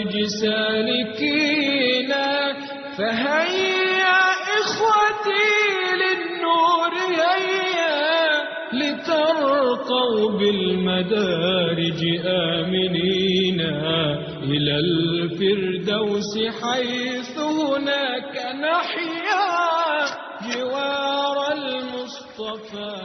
المدارج سالكين، فهيا إخوتي للنور هيا، لترقوا بالمدارج آمنين إلى الفردوس، حيث هناك نحيا جوار المصطفى.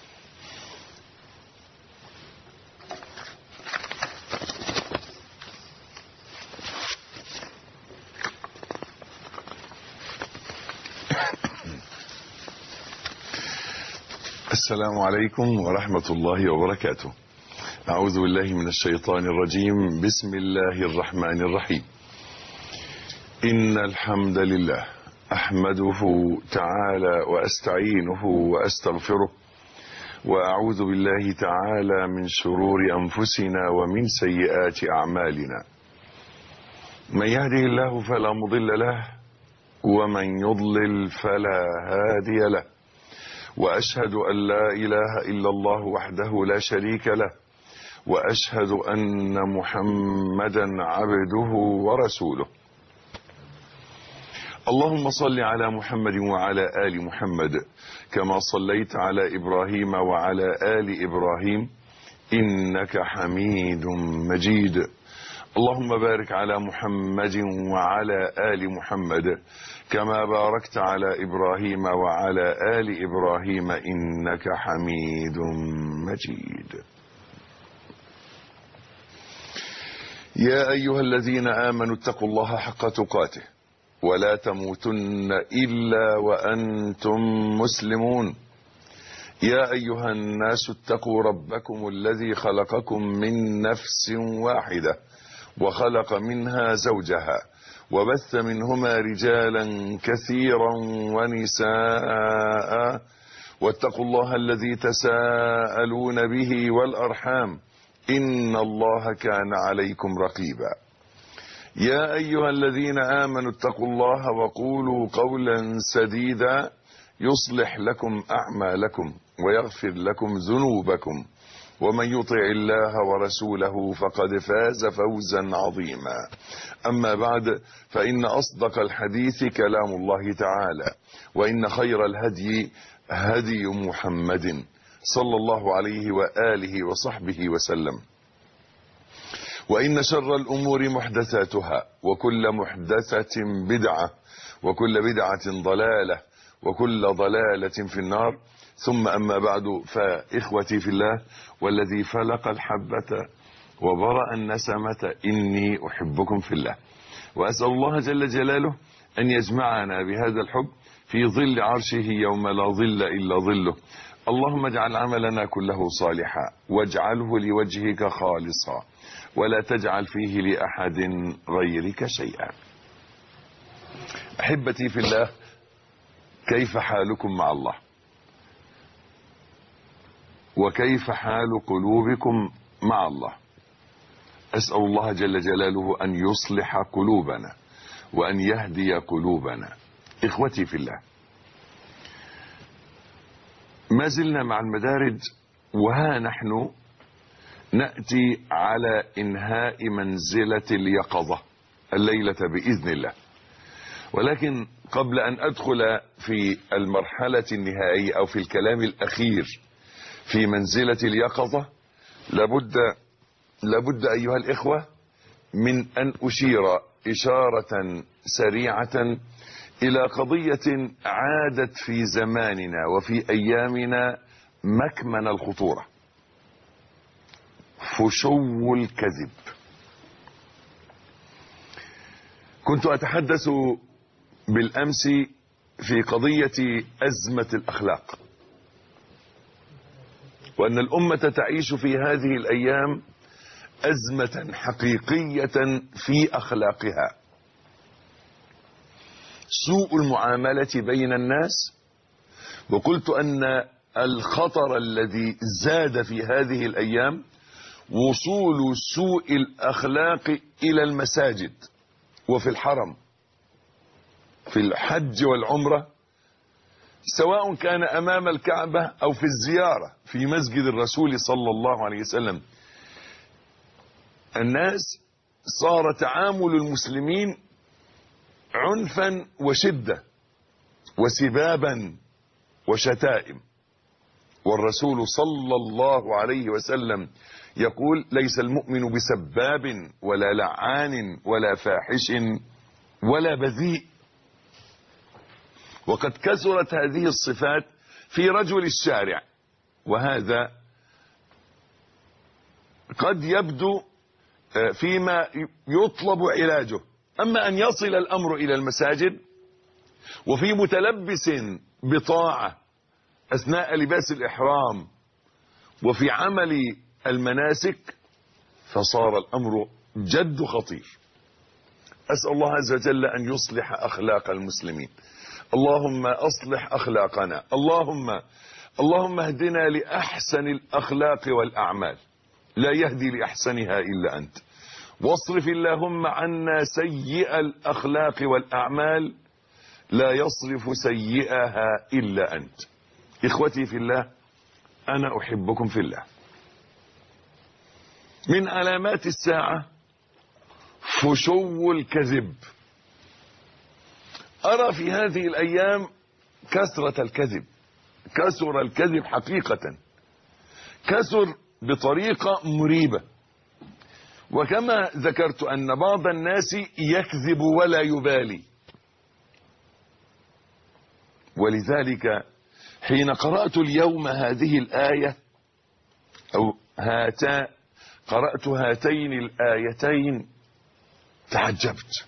السلام عليكم ورحمة الله وبركاته. أعوذ بالله من الشيطان الرجيم. بسم الله الرحمن الرحيم. إن الحمد لله أحمده تعالى وأستعينه وأستغفره، وأعوذ بالله تعالى من شرور أنفسنا ومن سيئات أعمالنا. من يهده الله فلا مضل له، ومن يضلل فلا هادي له، وأشهد أن لا إله إلا الله وحده لا شريك له، وأشهد أن محمدا عبده ورسوله. اللهم صل على محمد وعلى آل محمد كما صليت على إبراهيم وعلى آل إبراهيم إنك حميد مجيد. اللهم بارك على محمد وعلى آل محمد كما باركت على إبراهيم وعلى آل إبراهيم إنك حميد مجيد. يا أيها الذين آمنوا اتقوا الله حق تقاته ولا تموتن إلا وأنتم مسلمون. يا أيها الناس اتقوا ربكم الذي خلقكم من نفس واحدة وخلق منها زوجها وبث منهما رجالا كثيرا ونساء، واتقوا الله الذي تساءلون به والأرحام إن الله كان عليكم رقيبا. يا أيها الذين آمنوا اتقوا الله وقولوا قولا سديدا يصلح لكم أعمالكم ويغفر لكم ذنوبكم، ومن يطع الله ورسوله فقد فاز فوزا عظيما. أما بعد، فإن أصدق الحديث كلام الله تعالى، وإن خير الهدي هدي محمد صلى الله عليه وآله وصحبه وسلم، وإن شر الأمور محدثاتها، وكل محدثة بدعة، وكل بدعة ضلالة، وكل ضلالة في النار. ثم أما بعد، فإخوتي في الله والذي فلق الحبة وبرأ النسمة إني أحبكم في الله، وأسأل الله جل جلاله أن يجمعنا بهذا الحب في ظل عرشه يوم لا ظل إلا ظله. اللهم اجعل عملنا كله صالحا، واجعله لوجهك خالصا، ولا تجعل فيه لأحد غيرك شيئا. أحبتي في الله، كيف حالكم مع الله؟ وكيف حال قلوبكم مع الله؟ أسأل الله جل جلاله أن يصلح قلوبنا وأن يهدي قلوبنا. إخوتي في الله، ما زلنا مع المدارج، وها نحن نأتي على إنهاء منزلة اليقظة الليلة بإذن الله. ولكن قبل أن أدخل في المرحلة النهائية أو في الكلام الأخير في منزلة اليقظة، لابد أيها الإخوة من أن أشير إشارة سريعة إلى قضية عادت في زماننا وفي أيامنا مكمن الخطورة: فشو الكذب. كنت أتحدث بالأمس في قضية أزمة الأخلاق، وأن الأمة تعيش في هذه الأيام أزمة حقيقية في أخلاقها. سوء المعاملة بين الناس، وقلت أن الخطر الذي زاد في هذه الأيام وصول سوء الأخلاق إلى المساجد وفي الحرم، في الحج والعمرة، سواء كان أمام الكعبة أو في الزيارة في مسجد الرسول صلى الله عليه وسلم. الناس صار تعامل المسلمين عنفا وشدة وسبابا وشتائم، والرسول صلى الله عليه وسلم يقول: ليس المؤمن بسباب ولا لعان ولا فاحش ولا بذيء. وقد كثرت هذه الصفات في رجل الشارع، وهذا قد يبدو فيما يطلب علاجه. أما أن يصل الأمر إلى المساجد وفي متلبس بطاعة أثناء لباس الإحرام وفي عمل المناسك، فصار الأمر جد خطير. أسأل الله عز وجل أن يصلح أخلاق المسلمين. اللهم أصلح أخلاقنا. اللهم اهدنا لأحسن الأخلاق والأعمال، لا يهدي لأحسنها إلا أنت. واصرف اللهم عنا سيئ الأخلاق والأعمال، لا يصرف سيئها إلا أنت. إخوتي في الله، أنا أحبكم في الله. من علامات الساعة فشو الكذب. أرى في هذه الأيام كثرة الكذب، كثر الكذب حقيقة، كثر بطريقة مريبة. وكما ذكرت أن بعض الناس يكذب ولا يبالي، ولذلك حين قرأت اليوم هذه الآية أو قرأت هاتين الآيتين تعجبت.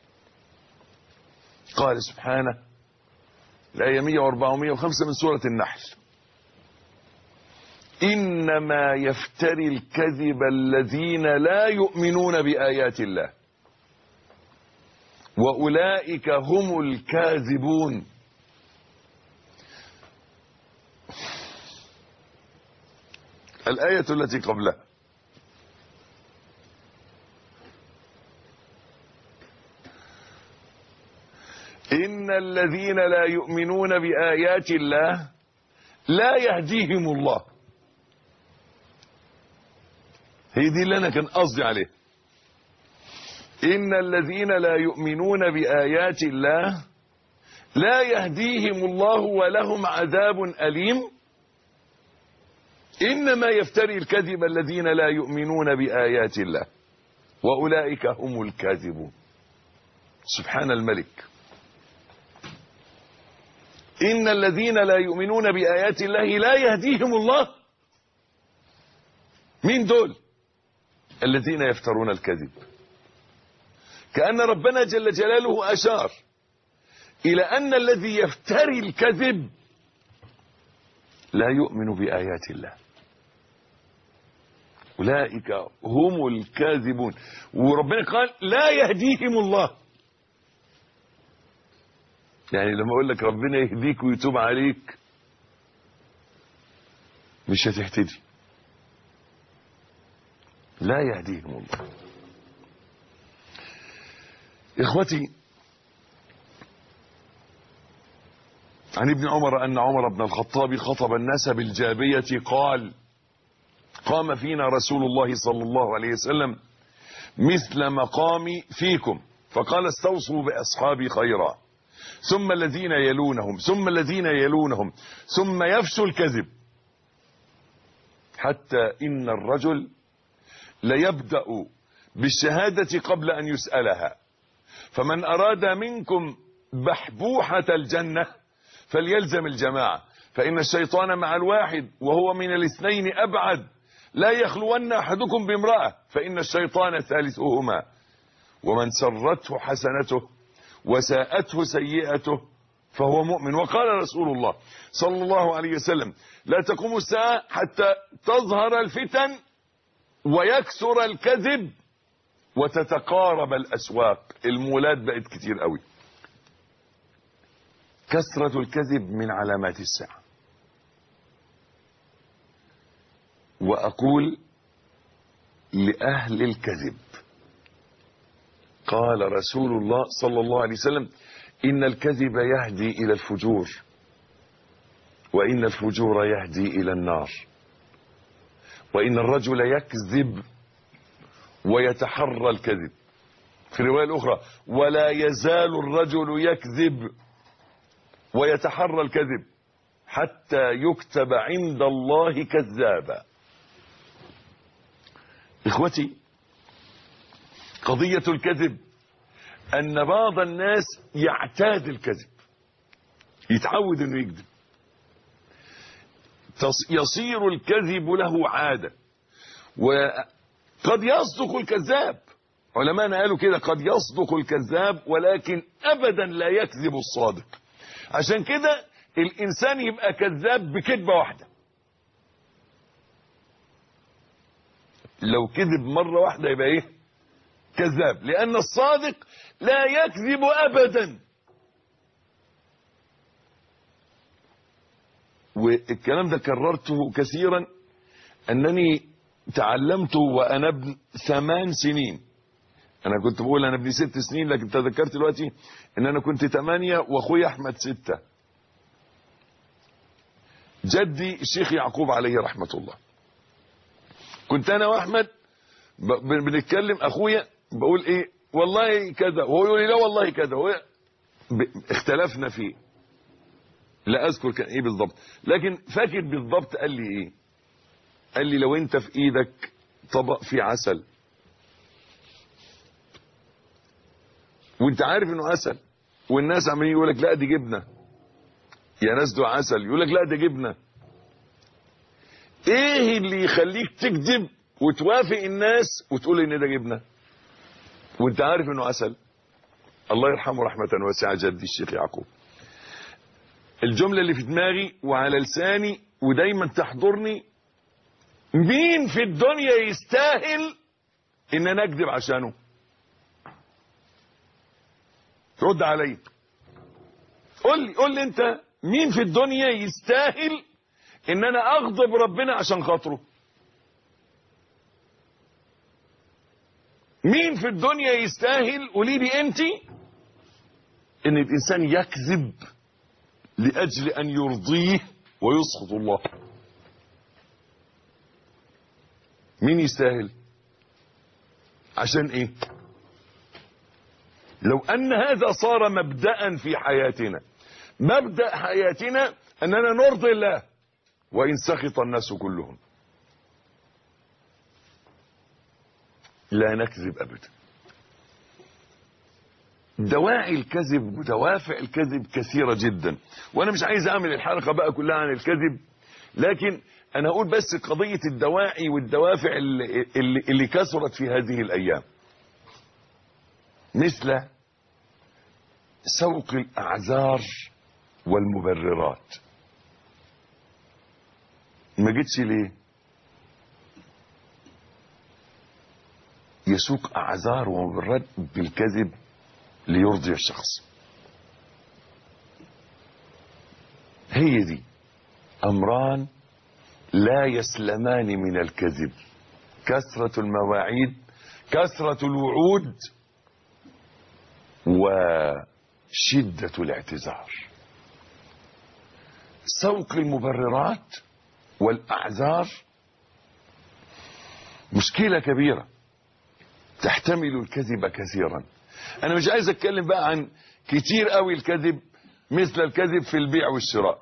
قال سبحانه، الآية 104 و105 من سورة النحل: إنما يفتري الكذب الذين لا يؤمنون بآيات الله وأولئك هم الكاذبون. الآية التي قبلها: إن الذين لا يؤمنون بآيات الله لا يهديهم الله. هي دي اللي أنا كان قصدي عليه. إن الذين لا يؤمنون بآيات الله لا يهديهم الله ولهم عذاب أليم. إنما يفتري الكذب الذين لا يؤمنون بآيات الله وأولئك هم الكاذبون. سبحان الملك. إن الذين لا يؤمنون بآيات الله لا يهديهم الله. مين دول؟ الذين يفترون الكذب. كأن ربنا جل جلاله أشار إلى أن الذي يفتري الكذب لا يؤمن بآيات الله، أولئك هم الكاذبون. وربنا قال لا يهديهم الله. يعني لما أقول لك ربنا يهديك ويتوب عليك، مش هتهتدي. لا يهديهم الله. إخوتي، عن ابن عمر أن عمر بن الخطاب خطب الناس بالجابية قال: قام فينا رسول الله صلى الله عليه وسلم مثل مقامي فيكم، فقال: استوصوا بأصحابي خيرا، ثم الذين يلونهم، ثم الذين يلونهم، ثم يفشو الكذب، حتى إن الرجل ليبدأ بالشهادة قبل أن يسألها، فمن أراد منكم بحبوحة الجنة فليلزم الجماعة، فإن الشيطان مع الواحد وهو من الاثنين أبعد، لا يخلون أحدكم بامرأة فإن الشيطان ثالثهما، ومن سرته حسنته وساءته سيئته فهو مؤمن. وقال رسول الله صلى الله عليه وسلم: لا تقوم الساعة حتى تظهر الفتن ويكثر الكذب وتتقارب الأسواق. المولات بقت كتير قوي. كثرة الكذب من علامات الساعة. وأقول لأهل الكذب، قال رسول الله صلى الله عليه وسلم: إن الكذب يهدي إلى الفجور، وإن الفجور يهدي إلى النار، وإن الرجل يكذب ويتحرى الكذب. في الرواية الأخرى ولا يزال الرجل يكذب ويتحرى الكذب حتى يكتب عند الله كذابا. إخوتي، قضية الكذب أن بعض الناس يعتاد الكذب، يتعود أنه يكذب، يصير الكذب له عادة. وقد يصدق الكذاب، علماءنا قالوا كده، قد يصدق الكذاب ولكن أبدا لا يكذب الصادق. عشان كده الإنسان يبقى كذاب بكذبة واحدة. لو كذب مرة واحدة يبقى ايه؟ كذاب، لأن الصادق لا يكذب أبدا. والكلام ده كررته كثيرا، أنني تعلمته وأنا ابن 8 سنين. أنا كنت بقول أنا ابني 6 سنين، لكن تذكرت دلوقتي أن أنا كنت 8 وأخوي أحمد 6. جدي الشيخ يعقوب عليه رحمة الله، كنت أنا وأحمد بنتكلم، أخويا بقول إيه والله كذا، وهو يقول لي لا والله كذا، اختلفنا فيه، لا أذكر كان إيه بالضبط، لكن فاكر بالضبط قال لي إيه. قال لي لو أنت في إيدك طبق فيه عسل وانت عارف انه عسل، والناس عمالين يقول لك لا دي جبنه، يا ناس ده عسل، يقول لك لا ده جبنه، ايه اللي يخليك تكذب وتوافق الناس وتقول ان ده جبنه وانت عارف انه عسل؟ الله يرحمه رحمه واسعه جدي الشيخ يعقوب. الجمله اللي في دماغي وعلى لساني ودايما تحضرني، مين في الدنيا يستاهل ان انا اكذب عشانه؟ رد علي، قول لي انت مين في الدنيا يستاهل ان انا اغضب ربنا عشان خاطره؟ مين في الدنيا يستاهل؟ قولي لي انت ان الانسان يكذب لاجل ان يرضيه ويسخط الله. مين يستاهل؟ عشان ايه؟ لو ان هذا صار مبدأ في حياتنا، مبدأ حياتنا اننا نرضي الله وان سخط الناس كلهم، لا نكذب ابدا. دواعي الكذب ودوافع الكذب كثيرة جدا، وانا مش عايز اعمل الحلقة بقى كلها عن الكذب، لكن انا اقول بس قضية الدواعي والدوافع اللي كثرت في هذه الايام، مثل سوق الاعذار والمبررات. ما جيتش ليه؟ يسوق اعذار ومبررات بالكذب ليرضي الشخص. هي دي امران لا يسلمان من الكذب: كثرة المواعيد، كثرة الوعود، وشدة الاعتذار. سوق المبررات والاعذار مشكلة كبيرة تحتمل الكذب كثيرا. انا مش عايز اتكلم بقى عن كتير قوي الكذب، مثل الكذب في البيع والشراء،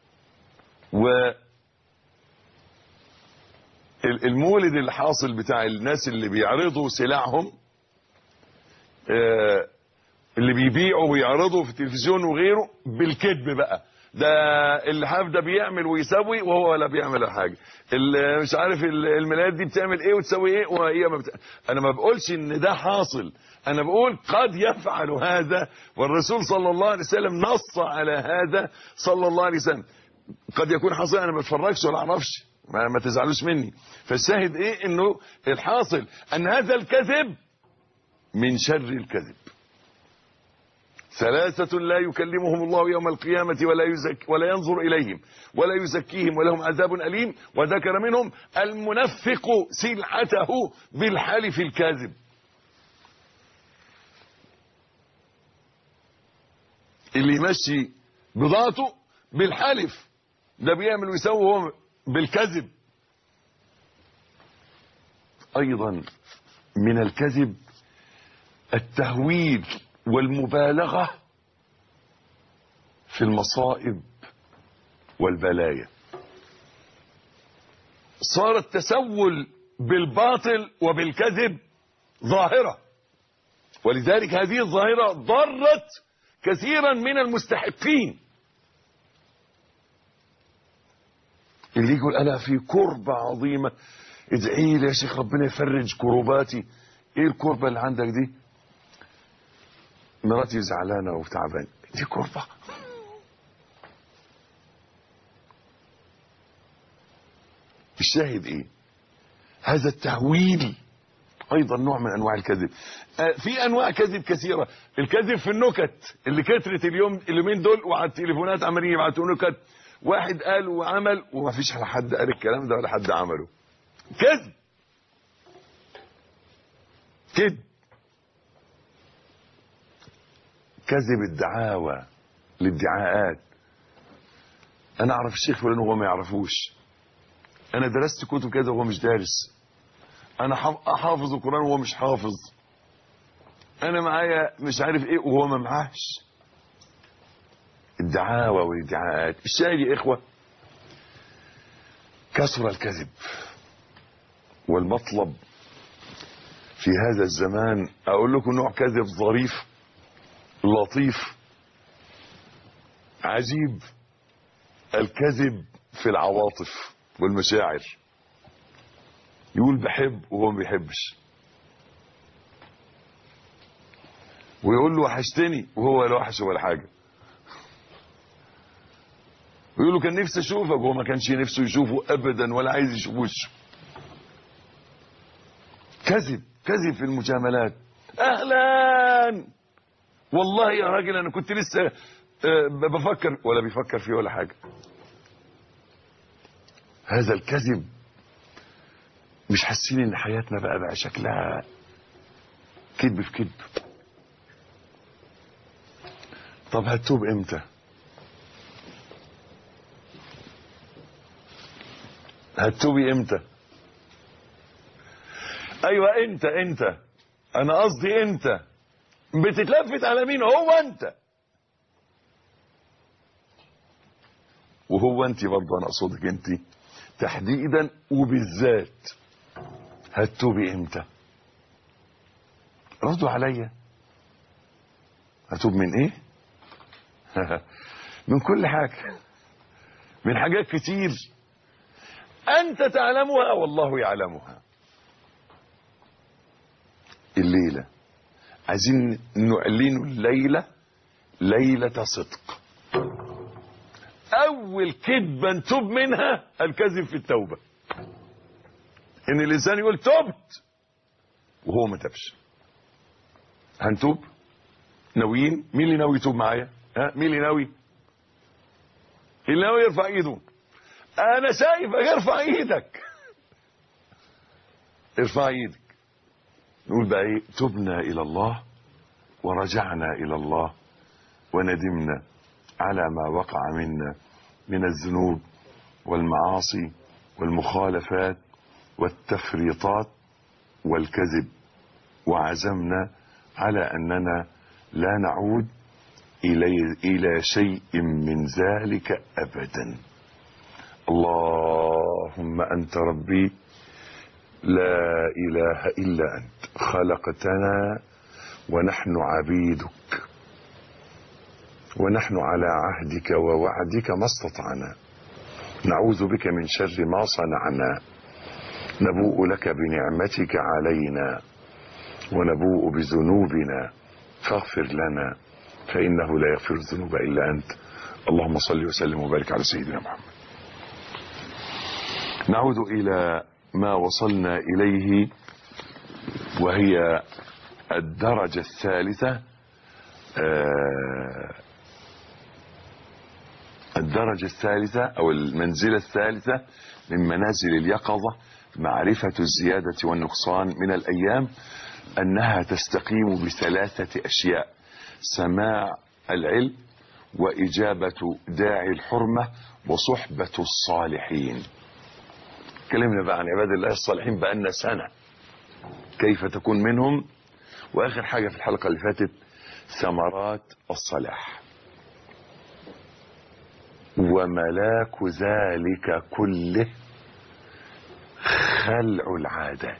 والمولد اللي حاصل بتاع الناس اللي بيعرضوا سلعهم، اللي بيبيعوا ويعرضوا في التلفزيون وغيره بالكذب بقى. ده اللحاف ده بيعمل ويسوي وهو ولا بيعمل حاجه، اللي مش عارف الملايات دي بتعمل ايه وتسوي ايه وهي انا ما بقولش ان ده حاصل، انا بقول قد يفعل هذا، والرسول صلى الله عليه وسلم نص على هذا صلى الله عليه وسلم. قد يكون حاصل انا ما بتفرجش ولا اعرفش، ما تزعلوش مني. فالشاهد ايه؟ انه الحاصل ان هذا الكذب من شر الكذب. 3 لا يكلمهم الله يوم القيامة ولا ينظر إليهم ولا يزكيهم ولهم عذاب أليم، وذكر منهم المنفق سلعته بالحلف الكاذب. اللي يمشي بضاعته بالحلف، ده بيعمل ويسوي هو بالكذب. أيضا من الكذب التهويل والمبالغة في المصائب والبلايا. صار التسول بالباطل وبالكذب ظاهرة، ولذلك هذه الظاهرة ضرت كثيرا من المستحقين. اللي يقول أنا في كربة عظيمة، ادعي لي يا شيخ ربنا يفرج كروباتي. ايه الكربة اللي عندك دي؟ مراتي زعلانة وتعبانة. دي كربة؟ الشاهد ايه؟ هذا التهويل ايضا نوع من انواع الكذب. في انواع كذب كثيرة. الكذب في النكت اللي كثرت اليومين دول، وعلى التليفونات عمالين يبعتوا نكت. واحد قال وعمل وما فيش حد قال الكلام ده ولا حد عمله. كذب كذب. كذب الدعاوى، الادعاءات. انا اعرف الشيخ فلان وهو ما يعرفوش. انا درست كتب كذا وهو مش دارس. انا حافظ القرآن وهو مش حافظ. انا معايا مش عارف ايه وهو ما معاش. الدعاوى والادعاءات. الشاهد يا اخوة، كثر الكذب. والمطلب في هذا الزمان اقول لكم نوع كذب ظريف لطيف عجيب. الكذب في العواطف والمشاعر. يقول بحب وهو ما بيحبش، ويقول له وحشتني وهو لا وحش ولا حاجه، ويقول له كان نفسي اشوفك وهو ما كانش نفسه يشوفه ابدا ولا عايز يشوف وشه. كذب كذب في المجاملات. اهلا والله يا راجل انا كنت لسه بفكر، ولا بيفكر فيه ولا حاجه. هذا الكذب مش حاسين ان حياتنا بقى شكلها كذب في كذب. طب هتوب امتى؟ هتوبي امتى؟ ايوه انت انا قصدي انت بتتلفت على مين؟ هو انت وهو انت برضه. انا اقصدك انت تحديدا وبالذات. هتوبي امتى؟ ردوا عليا. هتوب من ايه؟ من كل حاجة، من حاجات كتير انت تعلمها والله يعلمها. الليلة عايزين نعلن الليلة ليلة صدق. اول كذبة نتوب منها الكذب في التوبة. ان الانسان يقول تبت وهو ما تبش. هنتوب؟ ناويين؟ مين اللي ناوي يتوب معايا؟ مين اللي ناوي؟ اللي ناوي يرفع ايده. انا شايفك ارفع ايدك. ارفع ايدك. نقول بقى ايه؟ تبنا الى الله ورجعنا الى الله وندمنا على ما وقع منا من الذنوب والمعاصي والمخالفات والتفريطات والكذب، وعزمنا على أننا لا نعود إلى شيء من ذلك أبدا. اللهم أنت ربي لا إله إلا أنت، خلقتنا ونحن عبيدك، ونحن على عهدك ووعدك ما استطعنا، نعوذ بك من شر ما صنعنا، نبوء لك بنعمتك علينا ونبوء بذنوبنا فاغفر لنا فإنه لا يغفر الذنوب إلا أنت. اللهم صل وسلم وبارك على سيدنا محمد. نعود إلى ما وصلنا إليه، وهي الدرجة الثالثة. الدرجة الثالثة أو المنزلة الثالثة من منازل اليقظة، معرفة الزيادة والنقصان من الأيام، أنها تستقيم بثلاثة أشياء: سماع العلم، وإجابة داعي الحرمة، وصحبة الصالحين. كلمنا بقى عن عباد الله الصالحين بقالنا سنة، كيف تكون منهم. واخر حاجة في الحلقة اللي فاتت ثمرات الصلاح. وملاك ذلك كله خلع العادات.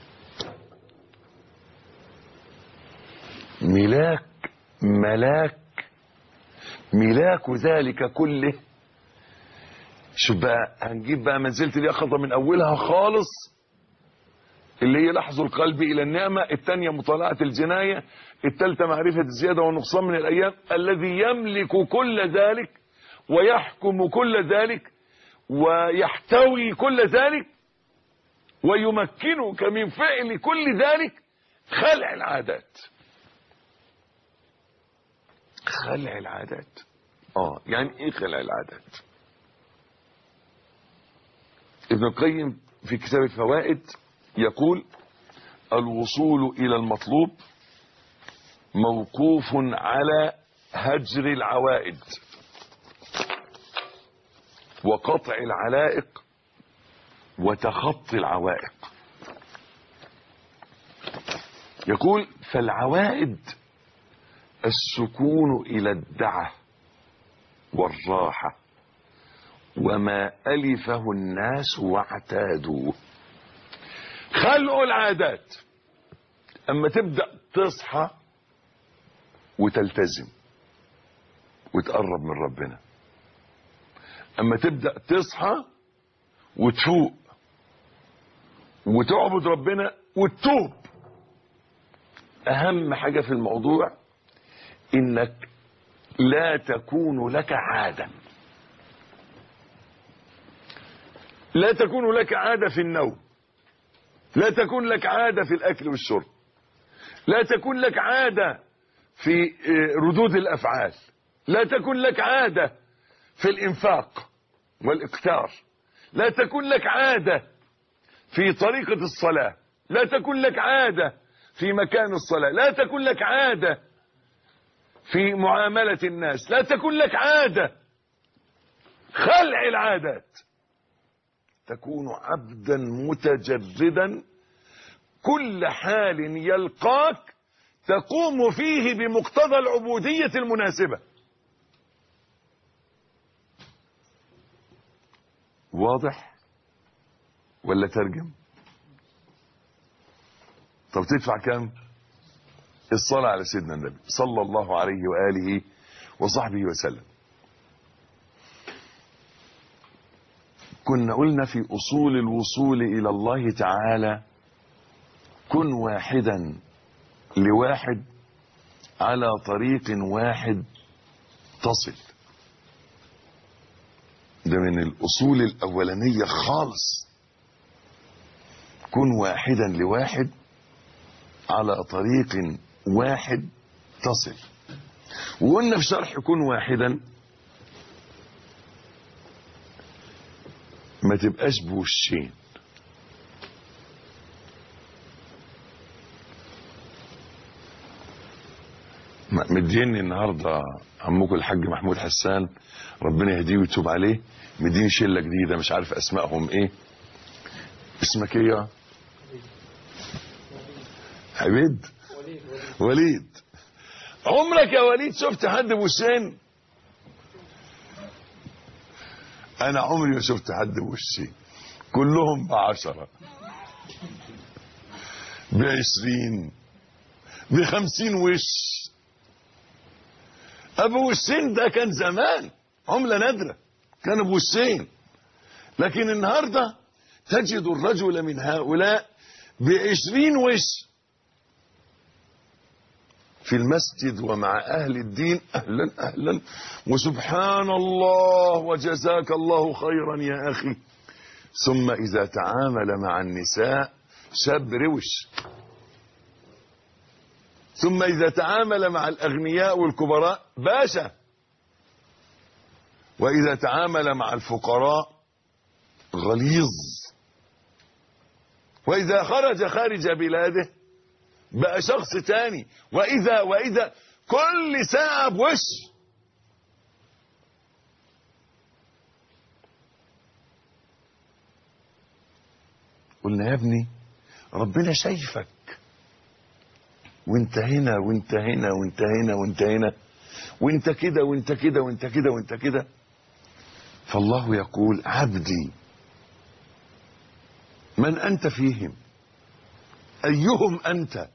ملاك ذلك كله. شوف بقى، هنجيب بقى منزلة اليقظة من اولها خالص، اللي هي لحظ القلب الى النعمة، الثانية مطالعة الجناية، الثالثة معرفة الزيادة والنقصان من الايام، الذي يملك كل ذلك ويحكم كل ذلك ويحتوي كل ذلك ويمكنك من فعل كل ذلك. خلع العادات. خلع العادات. يعني ايه خلع العادات؟ ابن القيم في كتاب الفوائد يقول: الوصول الى المطلوب موقوف على هجر العوائد وقطع العلائق وتخطي العوائق. يقول: فالعوائد السكون إلى الدعة والراحة وما ألفه الناس واعتادوه. خلق العادات أما تبدأ تصحى وتلتزم وتقرب من ربنا، أما تبدأ تصحى وتفوق وتعبد ربنا وتتوب. أهم حاجة في الموضوع إنك لا تكون لك عادة. لا تكون لك عادة في النوم، لا تكون لك عادة في الأكل والشرب، لا تكون لك عادة في ردود الأفعال، لا تكون لك عادة في الإنفاق والإقتار، لا تكون لك عادة في طريقة الصلاة، لا تكون لك عادة في مكان الصلاة، لا تكون لك عادة في معاملة الناس، لا تكون لك عادة. خلع العادات. تكون عبدا متجردا، كل حال يلقاك تقوم فيه بمقتضى العبودية المناسبة. واضح ولا ترجم؟ طب تدفع كم؟ الصلاة على سيدنا النبي صلى الله عليه وآله وصحبه وسلم. كنا قلنا في أصول الوصول إلى الله تعالى: كن واحدا لواحد على طريق واحد تصل. ده من الأصول الأولانية خالص. كن واحدا لواحد على طريق واحد تصل. وقلنا في شرح كن واحدا ما تبقاش بوشين. مديني النهارده عمكم الحاج محمود حسان ربنا يهديه ويتوب عليه، مديني شله جديده مش عارف اسمائهم ايه. اسمك ايه يا عبيد؟ وليد. عمرك يا وليد شفت حد بوشين؟ انا عمري ما شفت حد بوشين، كلهم ب10 ب20 ب50 وش. ابو وشين ده كان زمان عملة نادرة، كان ابو وشين. لكن النهاردة تجد الرجل من هؤلاء ب20 وش في المسجد ومع أهل الدين. أهلا أهلا وسبحان الله وجزاك الله خيرا يا أخي. ثم إذا تعامل مع النساء شاب روش، ثم إذا تعامل مع الأغنياء والكبراء باشا، وإذا تعامل مع الفقراء غليظ، وإذا خرج خارج بلاده بقى شخص تاني. وإذا كل ساعة بوش. قلنا يا ابني ربنا شايفك وانت هنا وانت هنا وانت هنا وانت هنا وانت كده وانت كده وانت كده وانت كده. فالله يقول عبدي من أنت فيهم؟ أيهم أنت؟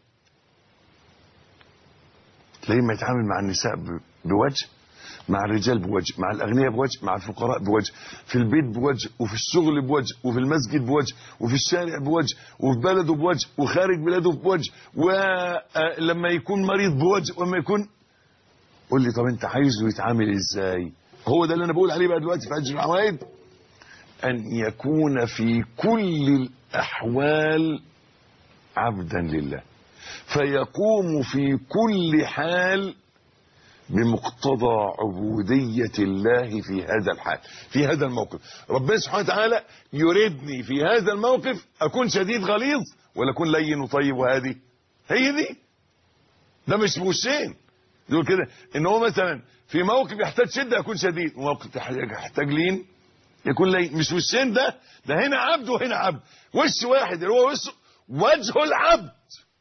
تلاقيه ما يتعامل مع النساء بوجه، مع الرجال بوجه، مع الأغنياء بوجه، مع الفقراء بوجه، في البيت بوجه، وفي الشغل بوجه، وفي المسجد بوجه، وفي الشارع بوجه، وفي بلده بوجه، وخارج بلده بوجه، ولما يكون مريض بوجه، وما يكون. قول لي طب انت عايزه يتعامل ازاي؟ هو ده اللي انا بقول عليه بقى دلوقتي في أجر العوائد، أن يكون في كل الأحوال عبدا لله، فيقوم في كل حال بمقتضى عبودية الله في هذا الحال، في هذا الموقف. ربنا سبحانه وتعالى يريدني في هذا الموقف أكون شديد غليظ ولا أكون لين وطيب، وهذه هي دي. ده مش بوشين يقول كده ان هو مثلا في موقف يحتاج شدة يكون شديد، وموقف يحتاج لين يكون لين. مش وشين، ده هنا عبد وهنا عبد. وش واحد اللي هو وجه العبد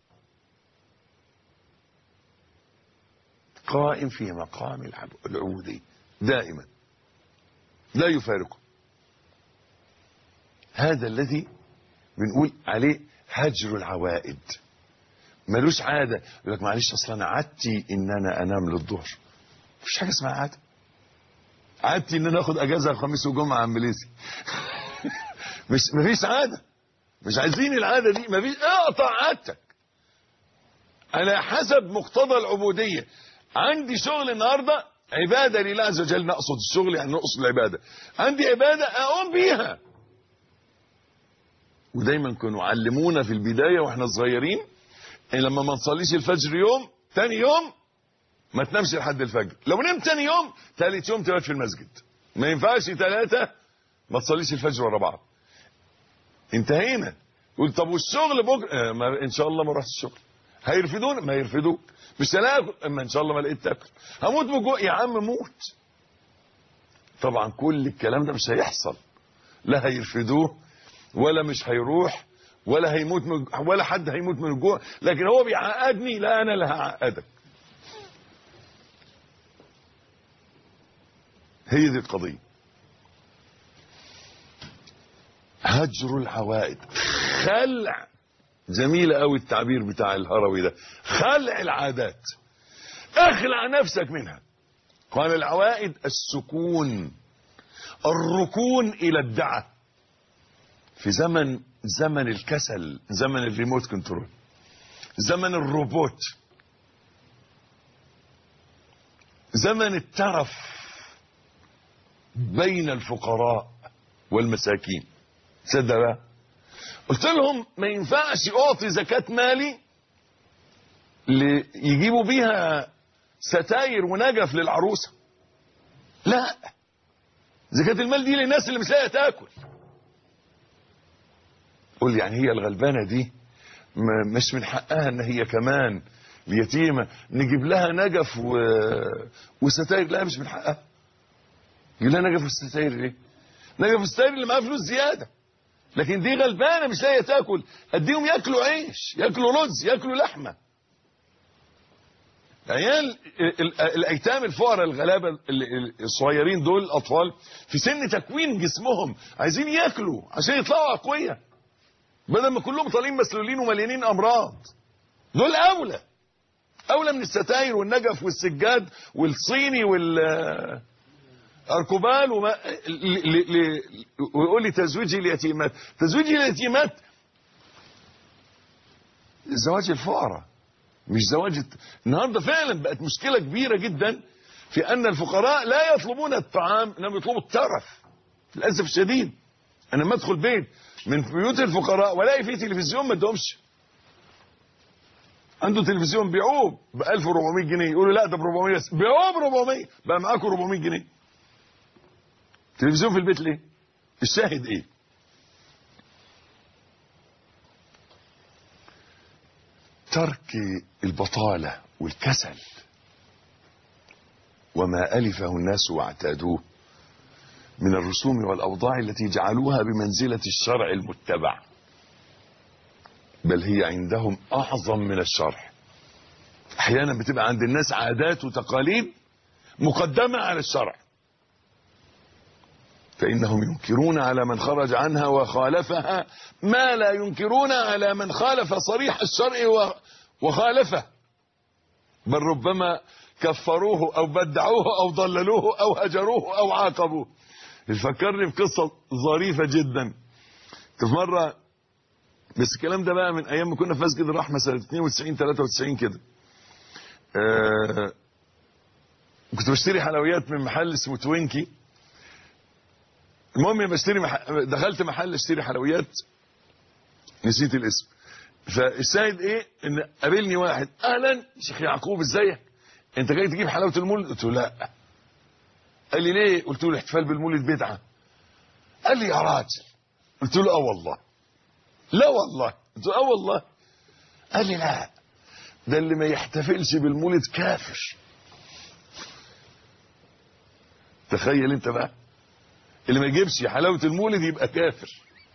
قائم في مقام العبودية دائما لا يفارقه. هذا الذي بنقول عليه هجر العوائد. ملوش عادة يقول لك معلش اصلا انا عادتي ان انا انام للظهر. مفيش حاجة اسمها عادة. عادتي ان انا اخد اجازة الخميس وجمعة عن مليسي. مفيش عادة. مش عايزين العادة دي. مفيش. اقطع عادتك على حسب مقتضى العبودية. عندي شغل النهاردة عبادة لله عز وجل، نقصد الشغل يعني نقصد العبادة. عندي عبادة اقوم بيها. ودايما كانوا علمونا في البداية واحنا صغيرين ان لما ما نصليش الفجر يوم، تاني يوم ما تنامش لحد الفجر. لو نمت تاني يوم، تالت يوم تبات في المسجد. ما ينفعش ثلاثة ما تصليش الفجر ورا بعض. انتهينا. قلت طب والشغل بكره ان شاء الله ما رحتش الشغل. هيرفدون ما يرفدوك. مش هلاكل اما ان شاء الله ما لقيت تاكل. هموت من الجوع يا عم موت. طبعا كل الكلام ده مش هيحصل. لا هيرفدوه ولا مش هيروح ولا هيموت ولا حد هيموت من الجوع. لكن هو بيعقدني. لا انا اللي هعقدك. هي دي القضية. هجر العوائد، خلع. جميل قوي التعبير بتاع الهروي ده، خلع العادات. اخلع نفسك منها. قال العوائد السكون، الركون الى الدعة. في زمن الكسل، زمن الريموت كنترول، زمن الروبوت، زمن الترف بين الفقراء والمساكين. تصدق بقى قلت لهم ما ينفعش اعطي زكاة مالي يجيبوا بيها ستاير ونجف للعروسة. لا، زكاة المال دي للناس اللي مش لاقيه تاكل. قول لي يعني هي الغلبانة دي مش من حقها ان هي كمان اليتيمة نجيب لها نجف وستاير؟ لا مش من حقها. يقول لها نجف الستاير ليه؟ نجف الستاير اللي معاه فلوس زيادة. لكن دي غلبانة مش لاقيه تاكل، اديهم ياكلوا عيش، ياكلوا رز، ياكلوا لحمة. عيال الايتام الفقراء الغلابة الصغيرين دول الاطفال في سن تكوين جسمهم عايزين ياكلوا عشان يطلعوا اقوياء، بدل ما كلهم طالعين مسلولين ومليانين امراض. دول اولى من الستاير والنجف والسجاد والصيني اركوبال ويقول لي تزويج اليتيمات. تزويج اليتيمات زواج الفقراء مش زواج النهارده فعلا بقت مشكلة كبيرة جدا في ان الفقراء لا يطلبون الطعام، انما يطلبوا الترف. للاسف الشديد انا لما ادخل بيت من بيوت الفقراء والاقي فيه تلفزيون ما ادهمش. عنده تلفزيون بيعوه ب 1400 جنيه، يقولوا لا ده ب 400. بيعوه ب 400. بقى معاكم 400 جنيه تلفزيون في البيت ليه؟ الشاهد ايه؟ ترك البطالة والكسل وما ألفه الناس واعتادوه من الرسوم والأوضاع التي جعلوها بمنزلة الشرع المتبع. بل هي عندهم أعظم من الشرع. أحيانا بتبقى عند الناس عادات وتقاليد مقدمة على الشرع، فإنهم ينكرون على من خرج عنها وخالفها ما لا ينكرون على من خالف صريح الشرع وخالفه، بل ربما كفروه أو بدعوه أو ضللوه أو هجروه أو عاقبوه. يفكرني بقصة ظريفة جدا. في مرة، بس الكلام ده بقى من أيام ما كنا في مسجد الرحمة سنة 92 93 كده، كنت بشتري حلويات من محل اسمه توينكي. المهم دخلت محل اشتري حلويات، نسيت الاسم. فالشاهد ايه، ان قابلني واحد: اهلا شيخ يعقوب، ازيك؟ انت جاي تجيب حلاوه المولد؟ قلت له لا. قال لي ليه؟ قلت له الاحتفال بالمولد بدعه. قال لي يا راجل. قلت له اه والله. لا والله. قلت له اه والله. قال لي لا، ده اللي ما يحتفلش بالمولد كافر. تخيل انت بقى، اللي ما يجيبش حلاوه المولد يبقى كافر.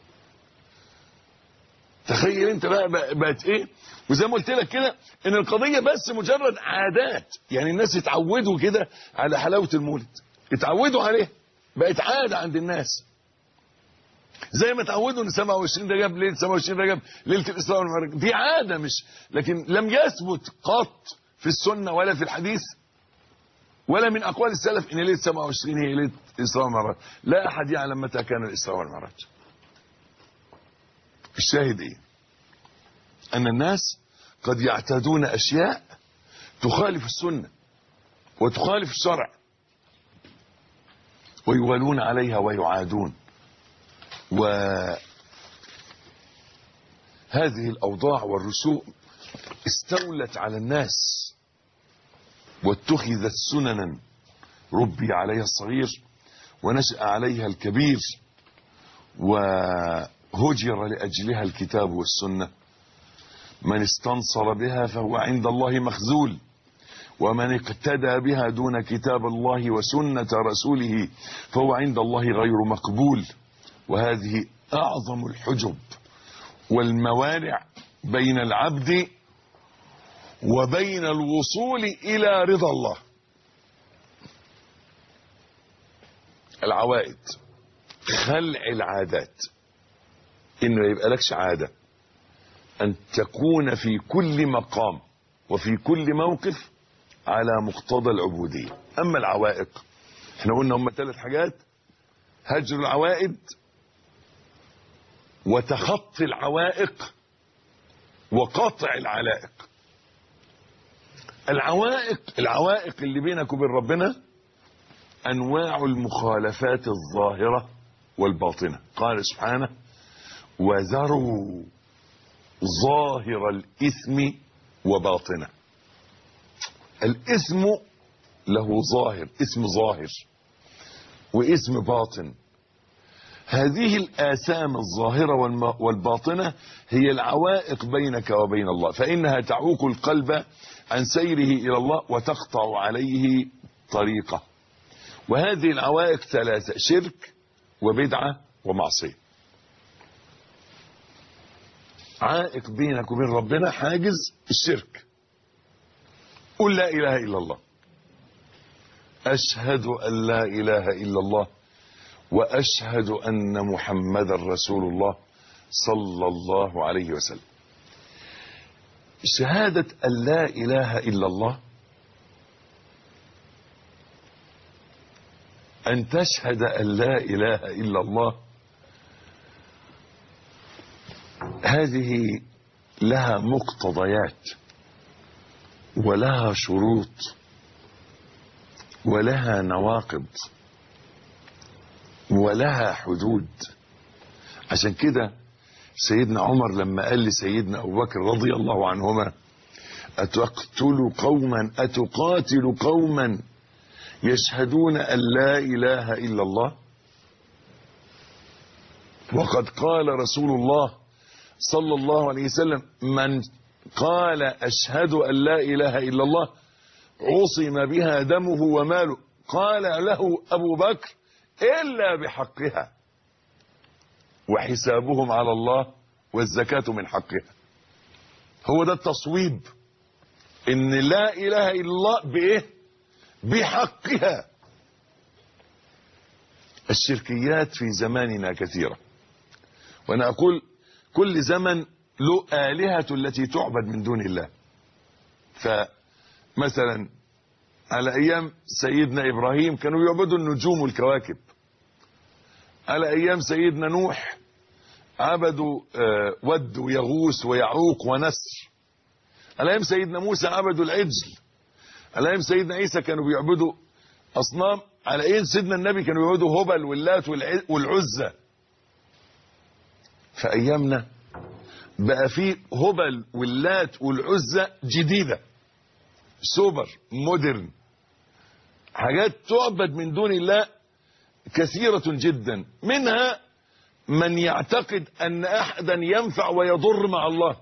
تخيل انت بقى بقت ايه. وزي ما قلت لك كده، ان القضيه بس مجرد عادات، يعني الناس اتعودوا كده على حلاوه المولد، اتعودوا عليه، بقت عاده عند الناس. زي ما اتعودوا ان 27 رجب ليله 27 رجب ليله الاسراء والمعراج، دي عاده، مش لكن لم يثبت قط في السنه ولا في الحديث ولا من اقوال السلف ان ليله 27 هي ليله الاسراء والمعراج. لا احد يعلم متى كان الاسراء والمعراج. الشاهد ايه؟ ان الناس قد يعتادون اشياء تخالف السنه وتخالف الشرع، ويوالون عليها ويعادون. وهذه الاوضاع والرسوم استولت على الناس، واتخذت سننا ربي عليها الصغير ونشأ عليها الكبير، وهجر لأجلها الكتاب والسنة. من استنصر بها فهو عند الله مخذول، ومن اقتدى بها دون كتاب الله وسنة رسوله فهو عند الله غير مقبول. وهذه أعظم الحجب والموانع بين العبد وبين الوصول إلى رضا الله. العوائد، خلع العادات، إنه يبقى لكش عادة، أن تكون في كل مقام وفي كل موقف على مقتضى العبودية. أما العوائق، احنا قلنا هم 3 حاجات: هجر العوائد، وتخطي العوائق، وقطع العلائق. العوائق اللي بينك وبين ربنا أنواع المخالفات الظاهرة والباطنة. قال سبحانه: وذروا ظاهر الإثم وباطنه. الإثم له ظاهر، اسم ظاهر، واسم باطن. هذه الآثام الظاهرة والباطنة هي العوائق بينك وبين الله، فإنها تعوق القلب عن سيره إلى الله وتقطع عليه طريقه. وهذه العوائق 3: شرك وبدعة ومعصية. عائق بينك وبين ربنا حاجز الشرك. قل لا إله إلا الله، أشهد أن لا إله إلا الله، وأشهد أن محمدا رسول الله صلى الله عليه وسلم. شهادة أن لا إله إلا الله، أن تشهد أن لا إله إلا الله، هذه لها مقتضيات ولها شروط ولها نواقض ولها حدود. عشان كده سيدنا عمر لما قال لسيدنا أبو بكر رضي الله عنهما: أتقاتل قوما يشهدون أن لا إله إلا الله، وقد قال رسول الله صلى الله عليه وسلم: من قال أشهد أن لا إله إلا الله عصم بها دمه وماله. قال له أبو بكر: إلا بحقها، وحسابهم على الله، والزكاة من حقها. هو ده التصويب، ان لا اله الا الله بايه؟ بحقها. الشركيات في زماننا كثيرة، وانا اقول كل زمن له آلهة التي تعبد من دون الله. فمثلا على ايام سيدنا ابراهيم كانوا يعبدوا النجوم والكواكب. على ايام سيدنا نوح عبدوا ود ويغوث ويعوق ونسر. على ايام سيدنا موسى عبدوا العجل. على ايام سيدنا عيسى كانوا بيعبدوا اصنام. على ايام سيدنا النبي كانوا بيعبدوا هبل واللات والعزى. في ايامنا بقى في هبل واللات والعزى جديدة، سوبر مودرن، حاجات تعبد من دون الله كثيرة جدا. منها من يعتقد ان احدا ينفع ويضر مع الله،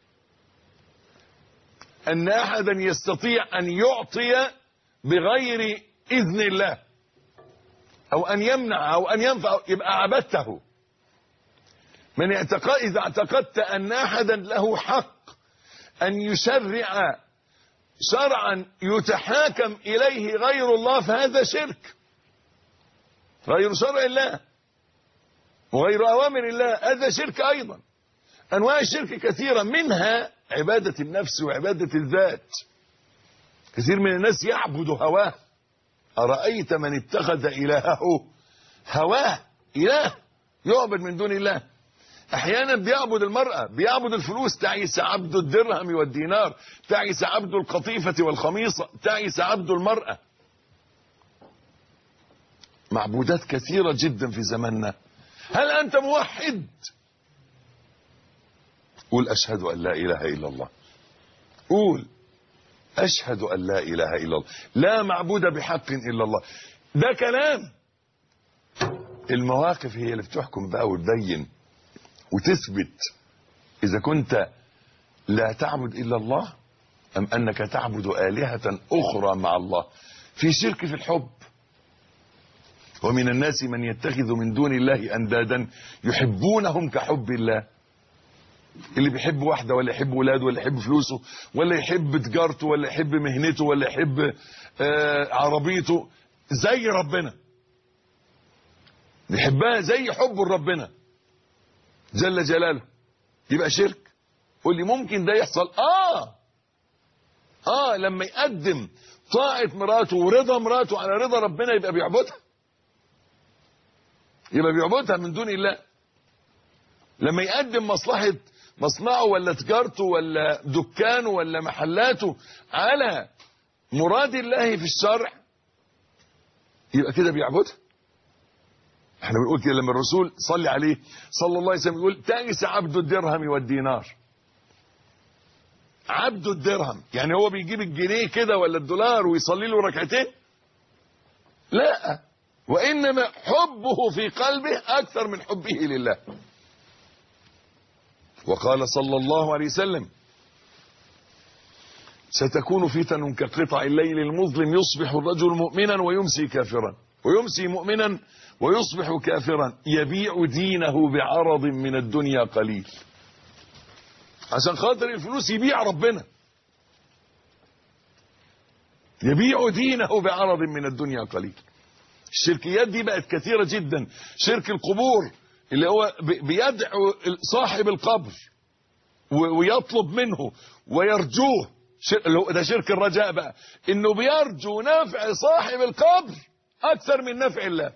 ان احدا يستطيع ان يعطي بغير اذن الله، او ان يمنع او ان ينفع، يبقى عبدته. من اذا اعتقدت ان احدا له حق ان يشرع شرعا يتحاكم اليه غير الله، فهذا شرك، غير شرع الله وغير اوامر الله، هذا شرك ايضا. انواع الشرك كثيرة، منها عبادة النفس وعبادة الذات. كثير من الناس يعبد هواه. أرأيت من اتخذ إلهه هواه، إله يعبد من دون الله. احيانا بيعبد المرأة، بيعبد الفلوس، تعيس عبد الدرهم والدينار، تعيس عبد القطيفة والخميصة، تعيس عبد المرأة. معبودات كثيرة جدا في زماننا. هل أنت موحد؟ قول أشهد أن لا إله إلا الله. قول أشهد أن لا إله إلا الله، لا معبود بحق إلا الله. ده كلام. المواقف هي اللي بتحكم بقى وتبين وتثبت إذا كنت لا تعبد إلا الله أم أنك تعبد آلهة أخرى مع الله. في شرك في الحب. ومن الناس من يتخذ من دون الله أندادا يحبونهم كحب الله. اللي بيحب واحدة ولا يحب ولاده ولا يحب فلوسه ولا يحب تجارته ولا يحب مهنته ولا يحب عربيته زي ربنا، يحبها زي حبه لربنا جل جلاله، يبقى شرك. قول لي ممكن ده يحصل؟ لما يقدم طاعة مراته ورضا مراته على رضا ربنا يبقى بيعبدها، يبقى بيعبدها من دون الله. لما يقدم مصلحة مصنعه ولا تجارته ولا دكانه ولا محلاته على مراد الله في الشرع يبقى كده بيعبدها. احنا بنقول كده لما الرسول صلى عليه صلى الله عليه وسلم يقول تعس عبد الدرهم والدينار. عبد الدرهم يعني هو بيجيب الجنيه كده ولا الدولار ويصلي له ركعتين؟ لا، وإنما حبه في قلبه أكثر من حبه لله. وقال صلى الله عليه وسلم ستكون فتن كقطع الليل المظلم يصبح الرجل مؤمنا ويمسي كافرا، ويمسي مؤمنا ويصبح كافرا، يبيع دينه بعرض من الدنيا قليل. عشان خاطر الفلوس يبيع ربنا، يبيع دينه بعرض من الدنيا قليل. الشركيات دي بقت كثيرة جدا. شرك القبور اللي هو بيدعو صاحب القبر ويطلب منه ويرجوه، ده شرك الرجاء بقى، انه بيرجو نفع صاحب القبر اكثر من نفع الله.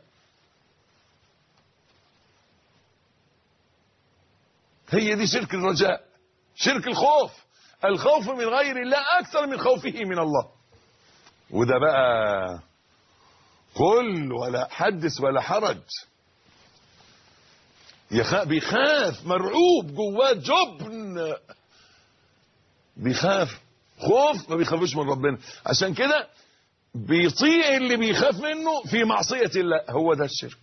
هي دي شرك الرجاء. شرك الخوف، الخوف من غير الله اكثر من خوفه من الله. وده بقى قل ولا حدث ولا حرج. بيخاف، مرعوب جواه، جبن، بيخاف خوف ما بيخافوش من ربنا. عشان كده بيطيع اللي بيخاف منه في معصية الله. هو ده الشرك.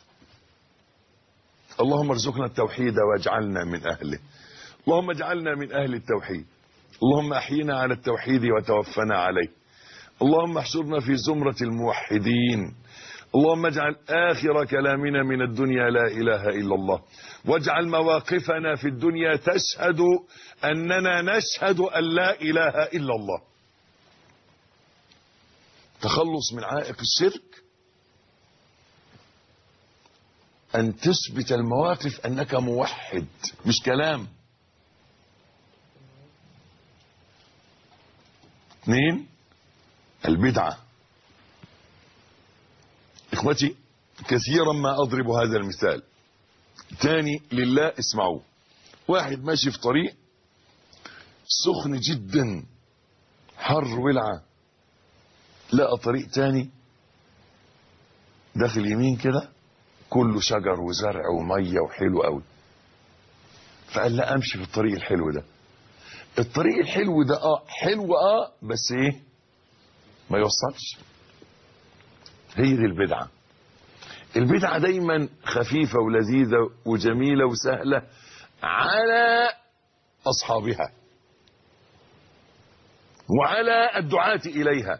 اللهم ارزقنا التوحيد واجعلنا من أهله. اللهم اجعلنا من أهل التوحيد. اللهم أحينا على التوحيد وتوفنا عليه. اللهم احشرنا في زمرة الموحدين. اللهم اجعل آخر كلامنا من الدنيا لا إله إلا الله، واجعل مواقفنا في الدنيا تشهد أننا نشهد أن لا إله إلا الله. تخلص من عائق الشرك أن تثبت المواقف أنك موحد، مش كلام. 2 البدعة. إخوتي كثيرا ما أضرب هذا المثال تاني لله، اسمعوه. واحد ماشي في طريق سخن جدا، حر ولعة، لقى طريق تاني داخل يمين كده كله شجر وزرع ومية وحلو قوي، فقال لا امشي في الطريق الحلو ده. الطريق الحلو ده حلو بس ايه؟ ما يوصلش. هي دي البدعة. البدعة دايما خفيفة ولذيذة وجميلة وسهلة على أصحابها وعلى الدعاة إليها.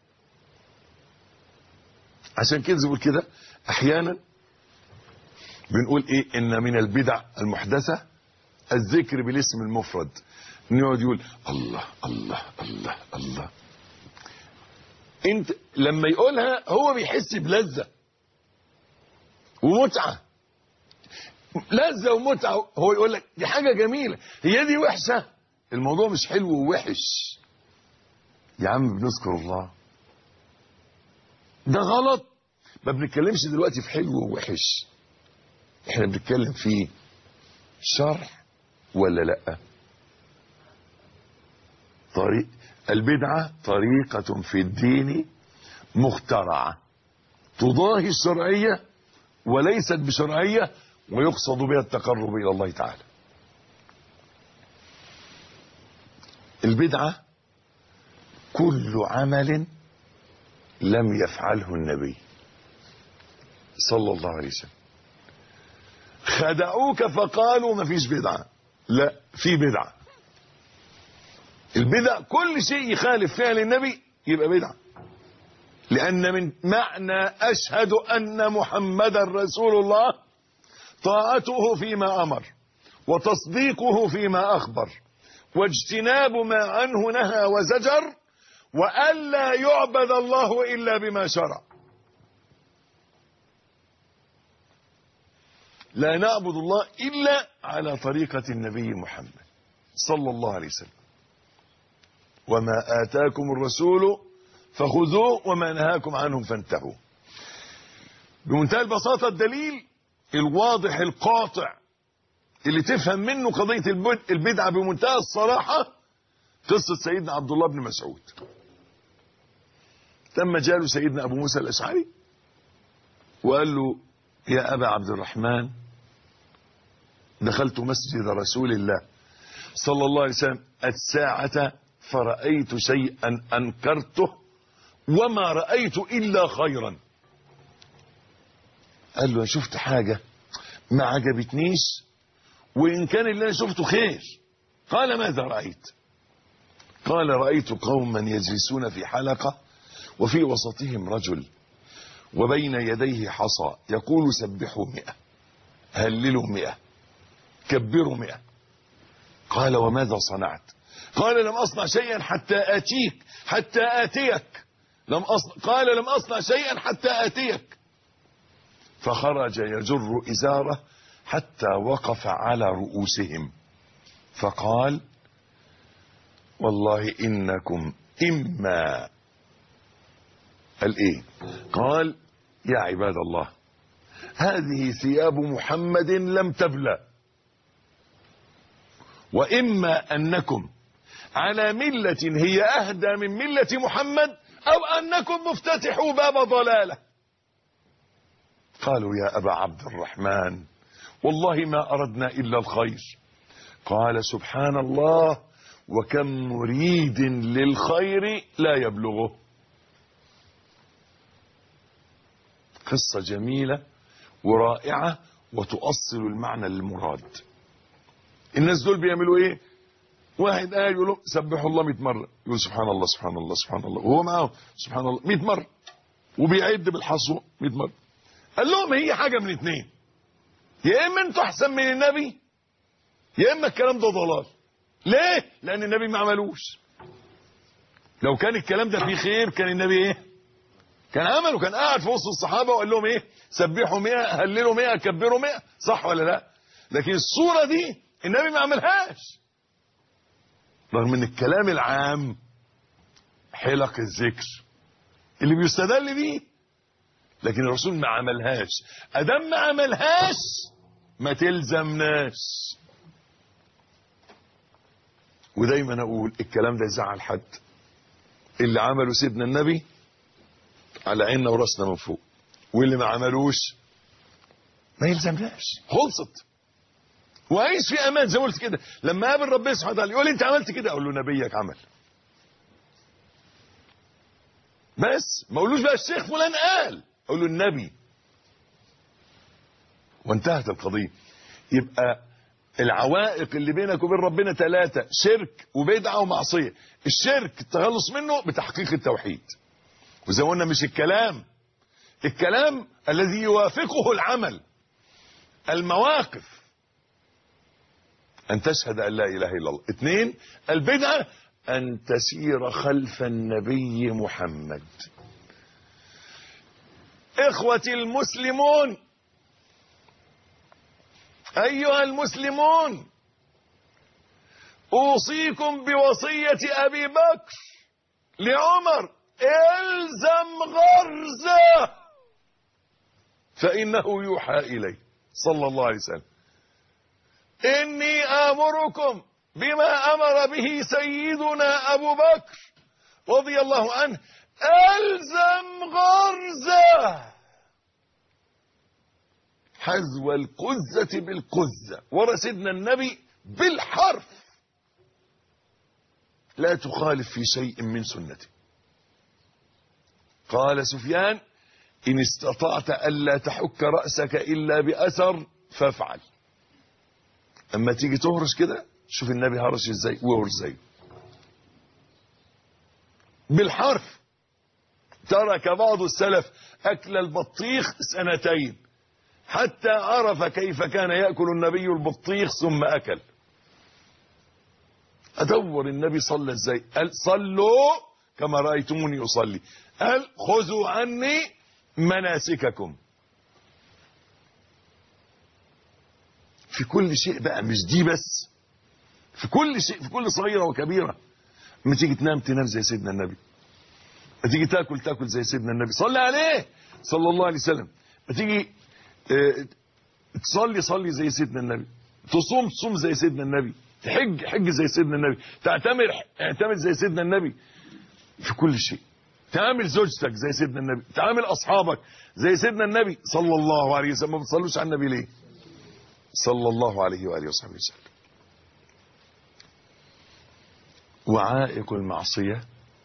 عشان كده بقول كده أحيانا بنقول إيه؟ إن من البدع المحدثة الذكر بالاسم المفرد، نقعد يقول الله الله الله الله. انت لما يقولها هو بيحس بلذة ومتعة، لذة ومتعة، هو يقول لك دي حاجة جميلة، هي دي وحشة؟ الموضوع مش حلو ووحش يا عم، بنذكر الله، ده غلط. ما بنتكلمش دلوقتي في حلو ووحش، احنا بنتكلم في شرع ولا لا. طريق البدعة طريقة في الدين مخترعة تضاهي الشرعية وليست بشرعية، ويقصد بها التقرب إلى الله تعالى. البدعة كل عمل لم يفعله النبي صلى الله عليه وسلم. خدعوك فقالوا ما فيش بدعة، لا في بدعة. البدع كل شيء يخالف فعل النبي يبقى بدعة، لأن من معنى أشهد أن محمدا رسول الله طاعته فيما أمر وتصديقه فيما أخبر واجتناب ما عنه نهى وزجر، وألا يعبد الله إلا بما شرع. لا نعبد الله إلا على طريقة النبي محمد صلى الله عليه وسلم. وما آتاكم الرسول فخذوه وما نهاكم عنه فانتهوا. بمنتهى البساطة الدليل الواضح القاطع اللي تفهم منه قضية البدعة بمنتهى الصراحة قصة سيدنا عبد الله بن مسعود. لما جاله سيدنا أبو موسى الأشعري وقال له يا أبا عبد الرحمن، دخلت مسجد رسول الله صلى الله عليه وسلم الساعة فرأيت شيئا أنكرته وما رأيت إلا خيرا. قال له شفت حاجة ما عجبتنيش وإن كان اللي أنا شفته خير. قال ماذا رأيت؟ قال رأيت قوما يجلسون في حلقة وفي وسطهم رجل وبين يديه حصى يقول سبحوا 100 هللوا 100 كبروا 100. قال وماذا صنعت؟ قال لم أصنع شيئا حتى آتيك. قال لم أصنع شيئا حتى آتيك. فخرج يجر إزاره حتى وقف على رؤوسهم فقال والله إنكم إما الإيه؟ قال يا عباد الله هذه ثياب محمد لم تبلى، وإما أنكم على ملة هي أهدى من ملة محمد أو أنكم مفتتحوا باب ضلالة. قالوا يا أبا عبد الرحمن والله ما أردنا إلا الخير. قال سبحان الله وكم مريد للخير لا يبلغه. قصة جميلة ورائعة وتؤصل المعنى للمراد. الناس دول بيعملوا ايه؟ واحد قال يقول له سبحوا الله 100 مرة، يقول سبحان الله سبحان الله سبحان الله، وهو معاه سبحان الله 100 مرة. وبيعد بالحصوة 100 مرة. قال لهم هي حاجة من اتنين، يا اما انتوا احسن من النبي يا اما الكلام ده ضلال. ليه؟ لان النبي ما عملوش. لو كان الكلام ده فيه خير كان النبي ايه؟ كان عمله، كان قاعد في وسط الصحابة وقال لهم ايه؟ سبحوا 100، هللوا 100، كبروا 100، صح ولا لا؟ لكن الصورة دي النبي ما عملهاش، رغم ان الكلام العام حلق الذكر اللي بيستدل بيه، لكن الرسول ما عملهاش. ادام ما عملهاش ما تلزمناش. ودايما اقول الكلام ده يزعل حد، اللي عمله سيدنا النبي على عيننا وراسنا من فوق، واللي ما عملوش ما يلزمناش، خلصت. وعيش في امان زي ما قلت كده. لما قابل ربنا سبحانه وتعالى يقول لي انت عملت كده، اقول له نبيك عمل، بس ما اقولوش بقى الشيخ فلان قال، اقول له النبي، وانتهت القضيه. يبقى العوائق اللي بينك وبين ربنا 3: شرك وبدعه ومعصيه. الشرك التخلص منه بتحقيق التوحيد، وزي ما قلنا مش الكلام الذي يوافقه العمل، المواقف، أن تشهد أن لا إله إلا الله. 2: البدعة أن تسير خلف النبي محمد. إخوتي المسلمون، أيها المسلمون، أوصيكم بوصية أبي بكر لعمر: الزم غرزه فإنه يوحى إليه صلى الله عليه وسلم. إني آمركم بما أمر به سيدنا أبو بكر رضي الله عنه، ألزم غرزه، حذو القزة بالقزة، ورا سيدنا النبي بالحرف، لا تخالف في شيء من سنته. قال سفيان: إن استطعت ألا تحك رأسك إلا بأثر فافعل. أما تيجي تهرش كده شوف النبي هرش ازاي وهرش ازاي بالحرف. ترك بعض السلف أكل البطيخ 2 حتى عرف كيف كان يأكل النبي البطيخ ثم أكل. أدور النبي صلى ازاي؟ قال: صلوا كما رأيتموني أصلي. قال: خذوا عني مناسككم. في كل شيء بقى، مش دي بس، في كل شيء، في كل صغيرة وكبيرة. لما تيجي تنام زي سيدنا النبي، لما تيجي تاكل زي سيدنا النبي صلى عليه صلى الله عليه وسلم، لما تيجي تصلي زي سيدنا النبي، تصوم زي سيدنا النبي، تحج زي سيدنا النبي، اعتمر زي سيدنا النبي. في كل شيء تعامل زوجتك زي سيدنا النبي، تعامل اصحابك زي سيدنا النبي صلى الله عليه وسلم. ما بتصلوش على النبي ليه صلى الله عليه واله وصحبه وسلم؟ وعائق المعصيه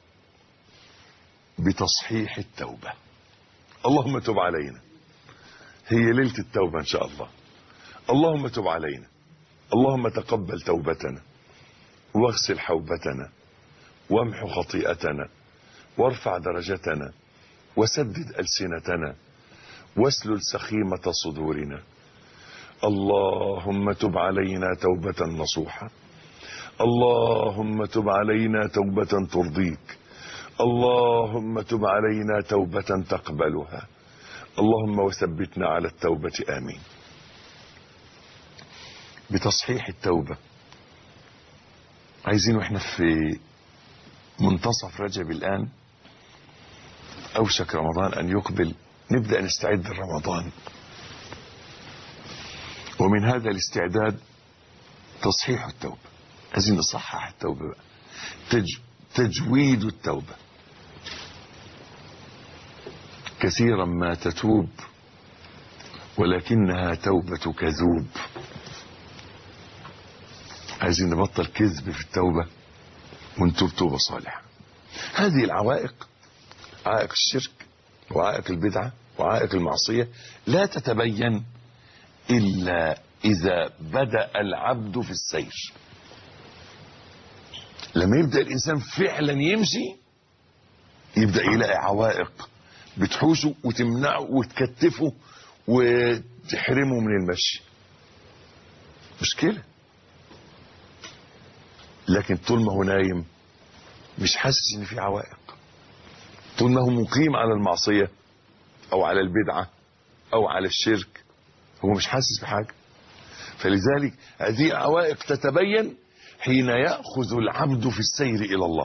بتصحيح التوبه. اللهم تب علينا، هي ليله التوبه ان شاء الله. اللهم تب علينا، اللهم تقبل توبتنا، واغسل حوبتنا، وامحو خطيئتنا، وارفع درجتنا، وسدد ألسنتنا، واسلل سخيمة صدورنا. اللهم تب علينا توبة نصوحة، اللهم تب علينا توبة ترضيك، اللهم تب علينا توبة تقبلها، اللهم وثبتنا على التوبة آمين. بتصحيح التوبة عايزين، واحنا في منتصف رجب الآن، أوشك رمضان أن يقبل، نبدأ نستعد لرمضان. ومن هذا الاستعداد تصحيح التوبة. عايزين نصحح التوبة بقى، تجويد التوبة. كثيرا ما تتوب ولكنها توبة كذوب. عايزين نبطل كذب في التوبة ونتوب توبة صالحة. هذه العوائق، عائق الشرك وعائق البدعة وعائق المعصية، لا تتبين إلا إذا بدأ العبد في السير. لما يبدأ الإنسان فعلا يمشي، يبدأ يلاقي عوائق بتحوشه وتمنعه وتكتفه وتحرمه من المشي، مشكلة. لكن طول ما هو نايم مش حاسس ان في عوائق، طول ما هو مقيم على المعصية او على البدعة او على الشرك هو مش حاسس بحاجة. فلذلك هذه العوائق تتبين حين يأخذ العبد في السير إلى الله،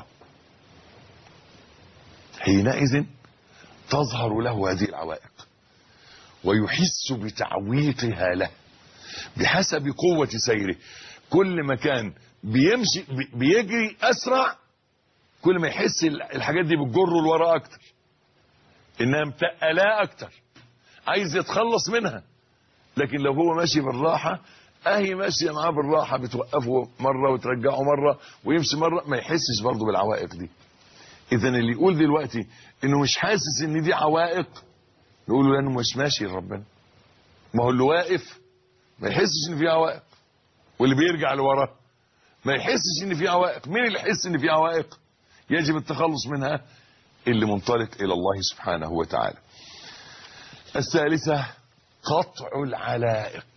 حينئذ تظهر له هذه العوائق ويحس بتعويقها له بحسب قوة سيره. كل ما كان بيمشي بيجري أسرع كل ما يحس الحاجات دي بتجره لورا أكتر، إنها متقلاه أكتر، عايز يتخلص منها. لكن لو هو ماشي بالراحة اهي ماشيه معاه بالراحه، بتوقفه مره وترجعه مره ويمشي مره، ما يحسش برضه بالعوائق دي. اذا اللي يقول دلوقتي انه مش حاسس ان دي عوائق نقول له لانه مش ماشي لربنا. ما هو اللي واقف ما يحسش ان في عوائق، واللي بيرجع لوراه ما يحسش ان في عوائق. مين اللي يحس ان في عوائق يجب التخلص منها؟ اللي منطلق الى الله سبحانه وتعالى. الثالثه قطع العلائق.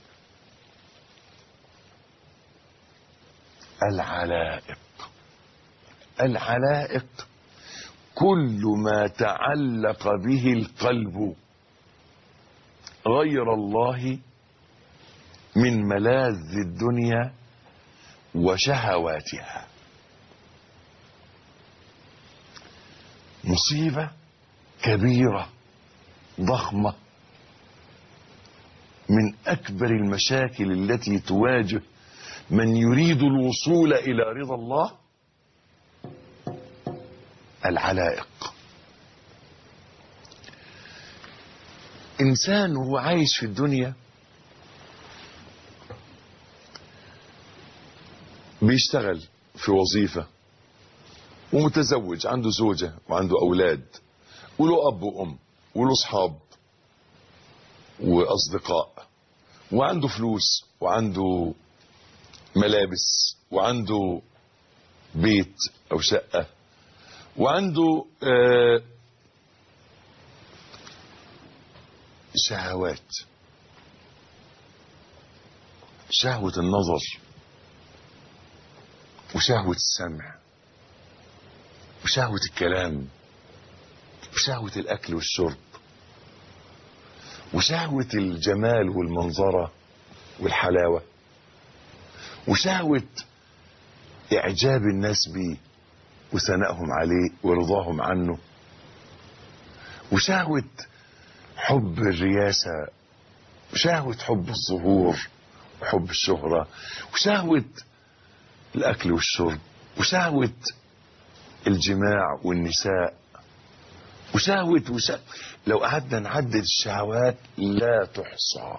العلائق كل ما تعلق به القلب غير الله من ملاذ الدنيا وشهواتها. مصيبة كبيرة ضخمة من أكبر المشاكل التي تواجه من يريد الوصول إلى رضا الله، العلائق. إنسان وهو عايش في الدنيا بيشتغل في وظيفة ومتزوج، عنده زوجة وعنده أولاد وله أب وأم وله أصحاب وأصدقاء وعنده فلوس وعنده ملابس وعنده بيت أو شقة وعنده شهوات، شهوة النظر وشهوة السمع وشهوة الكلام وشهوة الأكل والشرب وشهوة الجمال والمنظرة والحلاوة وشهوة إعجاب الناس بيه وثنائهم عليه ورضاهم عنه وشهوة حب الرياسة وشهوة حب الظهور وحب الشهرة وشهوة الأكل والشرب وشهوة الجماع والنساء وشهوة لو قعدنا نعدد الشهوات لا تحصى.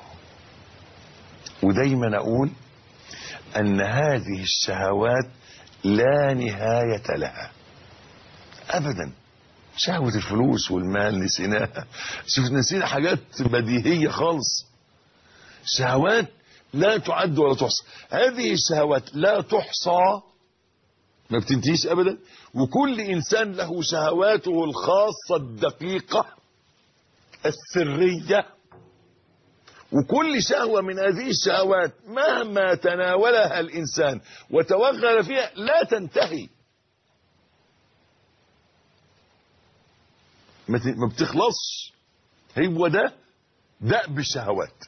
ودايما أقول أن هذه الشهوات لا نهاية لها أبدا. شهوة الفلوس والمال نسيناها، شوف نسينا حاجات بديهية خالص. شهوات لا تعد ولا تحصى، هذه الشهوات لا تحصى ما بتنتهيش أبدا، وكل إنسان له شهواته الخاصة الدقيقة السرية، وكل شهوة من هذه الشهوات مهما تناولها الإنسان وتوغل فيها لا تنتهي، ما بتخلصش. هو ده دأب الشهوات.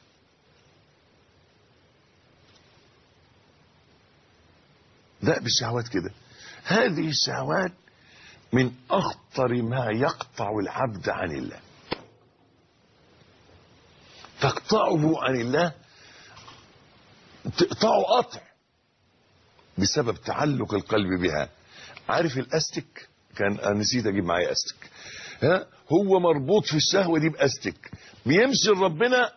دأب الشهوات كده. هذه الشهوات من أخطر ما يقطع العبد عن الله، تقطعه عن الله، تقطعه قطع بسبب تعلق القلب بها. عارف الأستك؟ كان نسيت أجيب معايا أستك. هو مربوط في الشهوة دي بأستك، بيمشي لربنا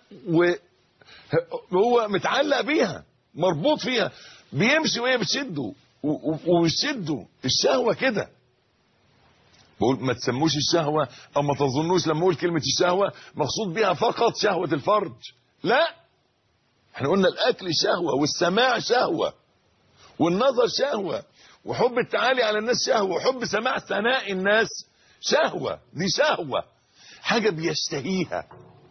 وهو متعلق بيها، مربوط فيها، بيمشي وهي بتشده وبتشده. الشهوة كده. بقول ما تسموش الشهوة او ما تظنوش لما اقول كلمة الشهوة مقصود بها فقط شهوة الفرج، لا، احنا قلنا الاكل شهوة والسماع شهوة والنظر شهوة وحب التعالي على الناس شهوة وحب سماع ثناء الناس شهوة، دي شهوة، حاجة بيشتهيها.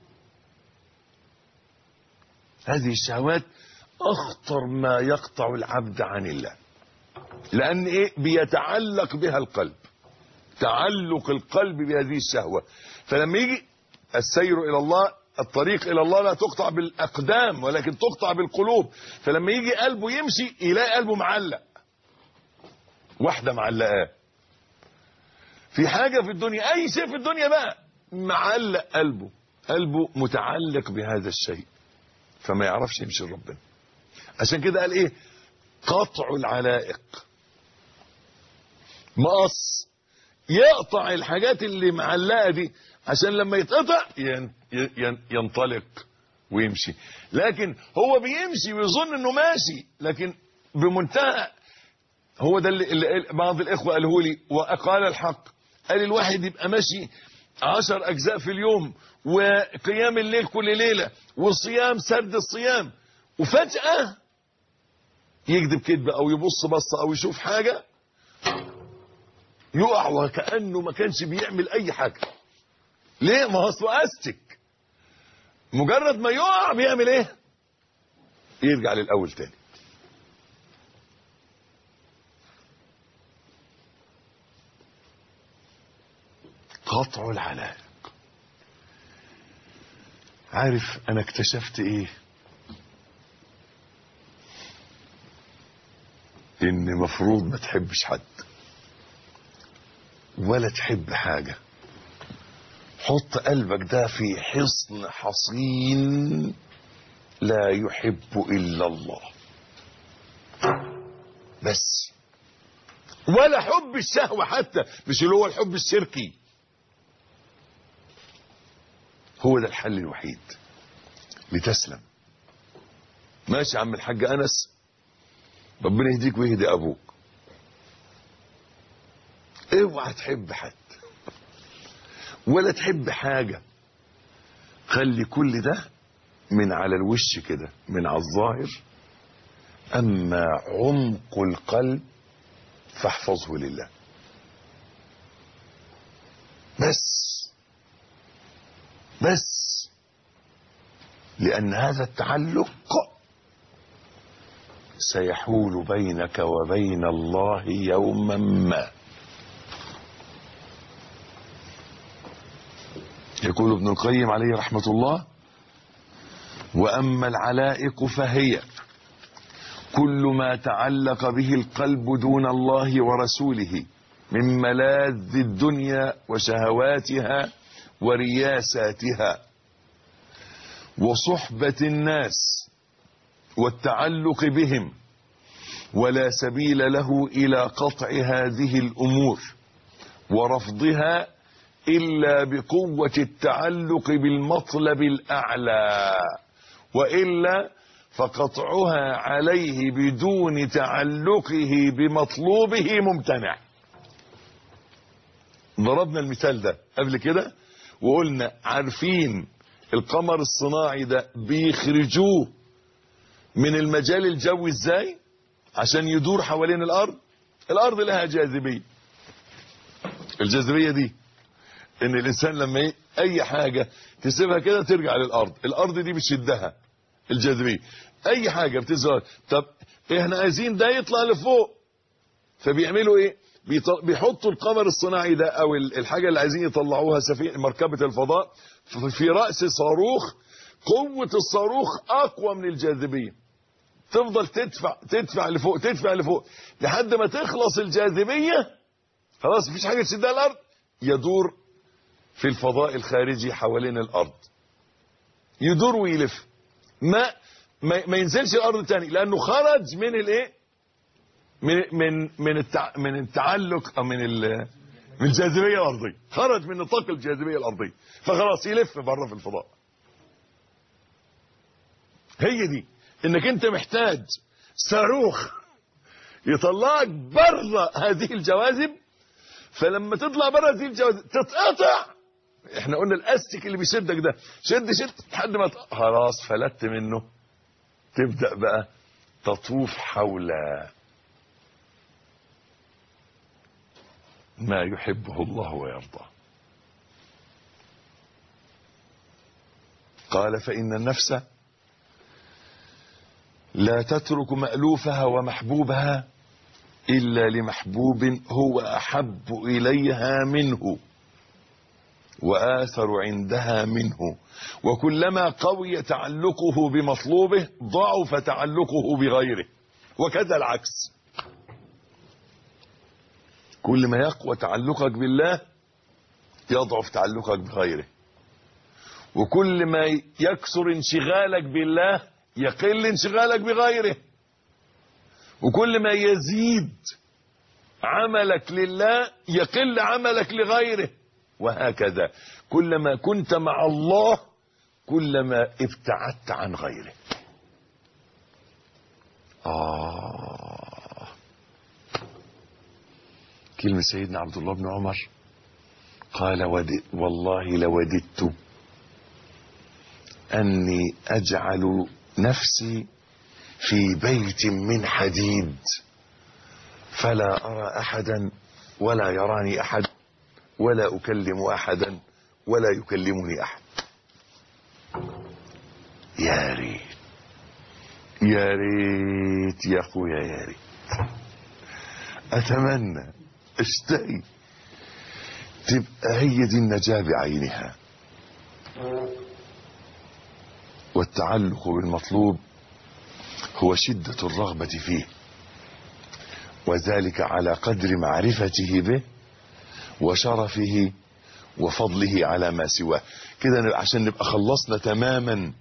هذه الشهوات أخطر ما يقطع العبد عن الله، لأن إيه؟ بيتعلق بها القلب، تعلق القلب بهذه الشهوة. فلما يجي السير إلى الله، الطريق إلى الله لا تقطع بالأقدام ولكن تقطع بالقلوب. فلما يجي قلبه يمشي يلاقي قلبه معلق، واحدة معلقاه في حاجة في الدنيا، أي شيء في الدنيا بقى معلق قلبه، قلبه متعلق بهذا الشيء، فما يعرفش يمشي لربنا. عشان كده قال إيه؟ قطع العلائق، مقص، يقطع الحاجات اللي معلقة دي عشان لما يتقطع ينطلق ويمشي. لكن هو بيمشي ويظن انه ماشي، لكن بمنتهى، هو ده اللي بعض الاخوة قاله لي وقال الحق، قال الواحد يبقى ماشي 10 أجزاء في اليوم وقيام الليل كل ليلة وصيام سرد الصيام، وفجأة يكذب كذبة او يبص بصة او يشوف حاجة يقع وكأنه ما كانش بيعمل اي حاجة. ليه؟ ما هو اصله استك، مجرد ما يقع بيعمل ايه؟ يرجع للاول تاني. قطع العلائق. عارف انا اكتشفت ايه؟ ان مفروض ما تحبش حد ولا تحب حاجة. حط قلبك ده في حصن حصين لا يحب إلا الله بس، ولا حب الشهوة حتى، مش اللي هو الحب الشركي. هو ده الحل الوحيد لتسلم. ماشي يا عم الحاج أنس، ربنا يهديك ويهدي أبوك. اوعى تحب حد ولا تحب حاجة، خلي كل ده من على الوش كده، من على الظاهر. أما عمق القلب فاحفظه لله بس، لأن هذا التعلق سيحول بينك وبين الله يوما ما. يقول ابن القيم عليه رحمة الله: وأما العلائق فهي كل ما تعلق به القلب دون الله ورسوله من ملاذ الدنيا وشهواتها ورياساتها وصحبة الناس والتعلق بهم، ولا سبيل له إلى قطع هذه الأمور ورفضها إلا بقوة التعلق بالمطلب الأعلى، وإلا فقطعها عليه بدون تعلقه بمطلوبه ممتنع. ضربنا المثال ده قبل كده وقلنا عارفين القمر الصناعي ده بيخرجوه من المجال الجوي ازاي عشان يدور حوالين الأرض؟ الأرض لها جاذبية، الجاذبية دي ان الانسان لما اي حاجة تسيبها كده ترجع للارض، الارض دي بتشدها الجاذبية، اي حاجة بتظهر. طب احنا عايزين ده يطلع لفوق، فبيعملوا ايه؟ بيحطوا القمر الصناعي ده او الحاجة اللي عايزين يطلعوها سفينة مركبة الفضاء في رأس صاروخ، قوة الصاروخ اقوى من الجاذبية، تفضل تدفع لفوق لحد ما تخلص الجاذبية، خلاص مفيش حاجة تشدها الارض، يدور في الفضاء الخارجي حوالين الارض، يدور ويلف، ما ينزلش الارض تاني، لانه خرج من الايه، من التعلق او من الجاذبيه الارضيه، خرج من نطاق الجاذبيه الارضيه، فخلاص يلف بره في الفضاء. هي دي انك انت محتاج صاروخ يطلعك بره هذه الجواذب، فلما تطلع بره هذه الجواذب تتقطع. احنا قلنا الاستك اللي بيشدك ده، شد لحد ما خلاص فلت منه، تبدأ بقى تطوف حول ما يحبه الله ويرضاه. قال فإن النفس لا تترك مألوفها ومحبوبها إلا لمحبوب هو أحب إليها منه وآثر عندها منه، وكلما قوي تعلقه بمطلوبه ضعف تعلقه بغيره، وكذا العكس. كل ما يقوى تعلقك بالله يضعف تعلقك بغيره، وكل ما يكثر انشغالك بالله يقل انشغالك بغيره، وكل ما يزيد عملك لله يقل عملك لغيره، وهكذا. كلما كنت مع الله كلما ابتعدت عن غيره. كلمة سيدنا عبد الله بن عمر قال والله لوددت أني أجعل نفسي في بيت من حديد فلا أرى أحدا ولا يراني أحد ولا أكلم أحدا ولا يكلمني أحد. يا ريت يا ريت يا أخويا، يا ريت. أتمنى اشتهي تبقى هي دي النجاة بعينها. والتعلق بالمطلوب هو شدة الرغبة فيه، وذلك على قدر معرفته به وشرفه وفضله على ما سواه. كده عشان نبقى خلصنا تماما.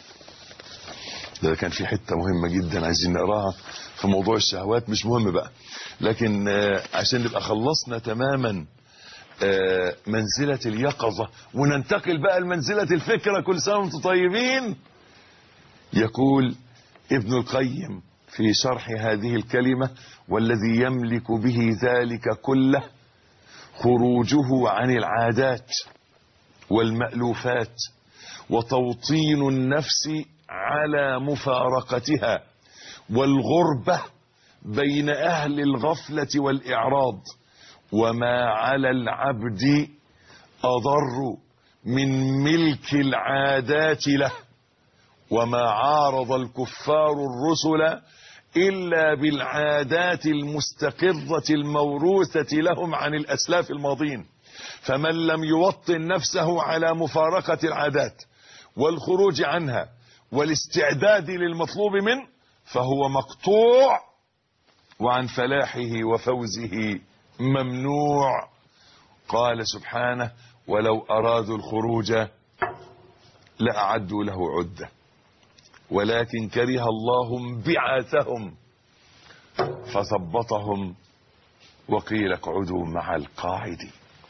ده كان في حتة مهمة جدا عايزين نقراها في موضوع الشهوات، مش مهم بقى، لكن عشان نبقى خلصنا تماما منزلة اليقظة، وننتقل بقى لمنزلة الفكرة. كل سنة وانتم طيبين. يقول ابن القيم في شرح هذه الكلمة: والذي يملك به ذلك كله خروجه عن العادات والمألوفات وتوطين النفس على مفارقتها، والغربة بين أهل الغفلة والإعراض. وما على العبد أضر من ملك العادات له، وما عارض الكفار الرسل إلا بالعادات المستقرة الموروثة لهم عن الأسلاف الماضين. فمن لم يوطن نفسه على مفارقة العادات والخروج عنها والاستعداد للمطلوب منه فهو مقطوع، وعن فلاحه وفوزه ممنوع. قال سبحانه: ولو أرادوا الخروج لأعدوا له عدة ولكن كره الله بعاثهم فثبطهم وقيل اقعدوا مع القاعدين.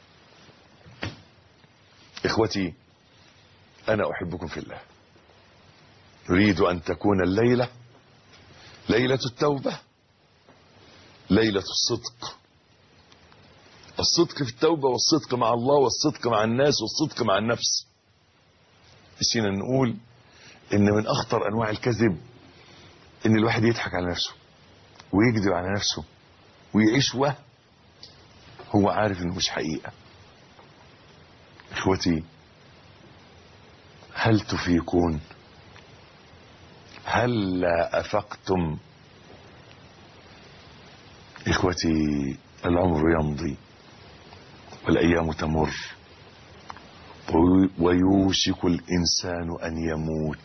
إخوتي، أنا أحبكم في الله. أريد أن تكون الليلة ليلة التوبة، ليلة الصدق. الصدق في التوبة، والصدق مع الله، والصدق مع الناس، والصدق مع النفس. نسينا نقول إن من أخطر أنواع الكذب إن الواحد يضحك على نفسه ويكذب على نفسه ويعيش هو عارف إنه مش حقيقة. إخوتي، هل تفيقون؟ هل لا أفقتم؟ إخوتي، العمر يمضي والأيام تمر ويوشك الإنسان أن يموت.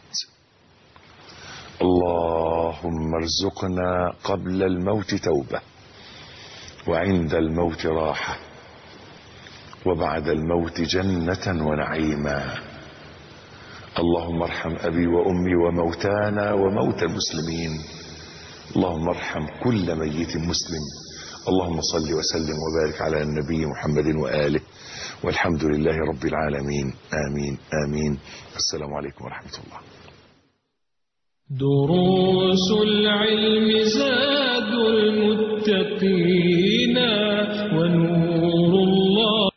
اللهم ارزقنا قبل الموت توبة، وعند الموت راحة، وبعد الموت جنة ونعيما. اللهم ارحم أبي وأمي وموتانا وموتى المسلمين. اللهم ارحم كل ميت مسلم. اللهم صل وسلم وبارك على النبي محمد وآله، والحمد لله رب العالمين. آمين آمين. السلام عليكم ورحمة الله. دروس العلم زاد المتقين.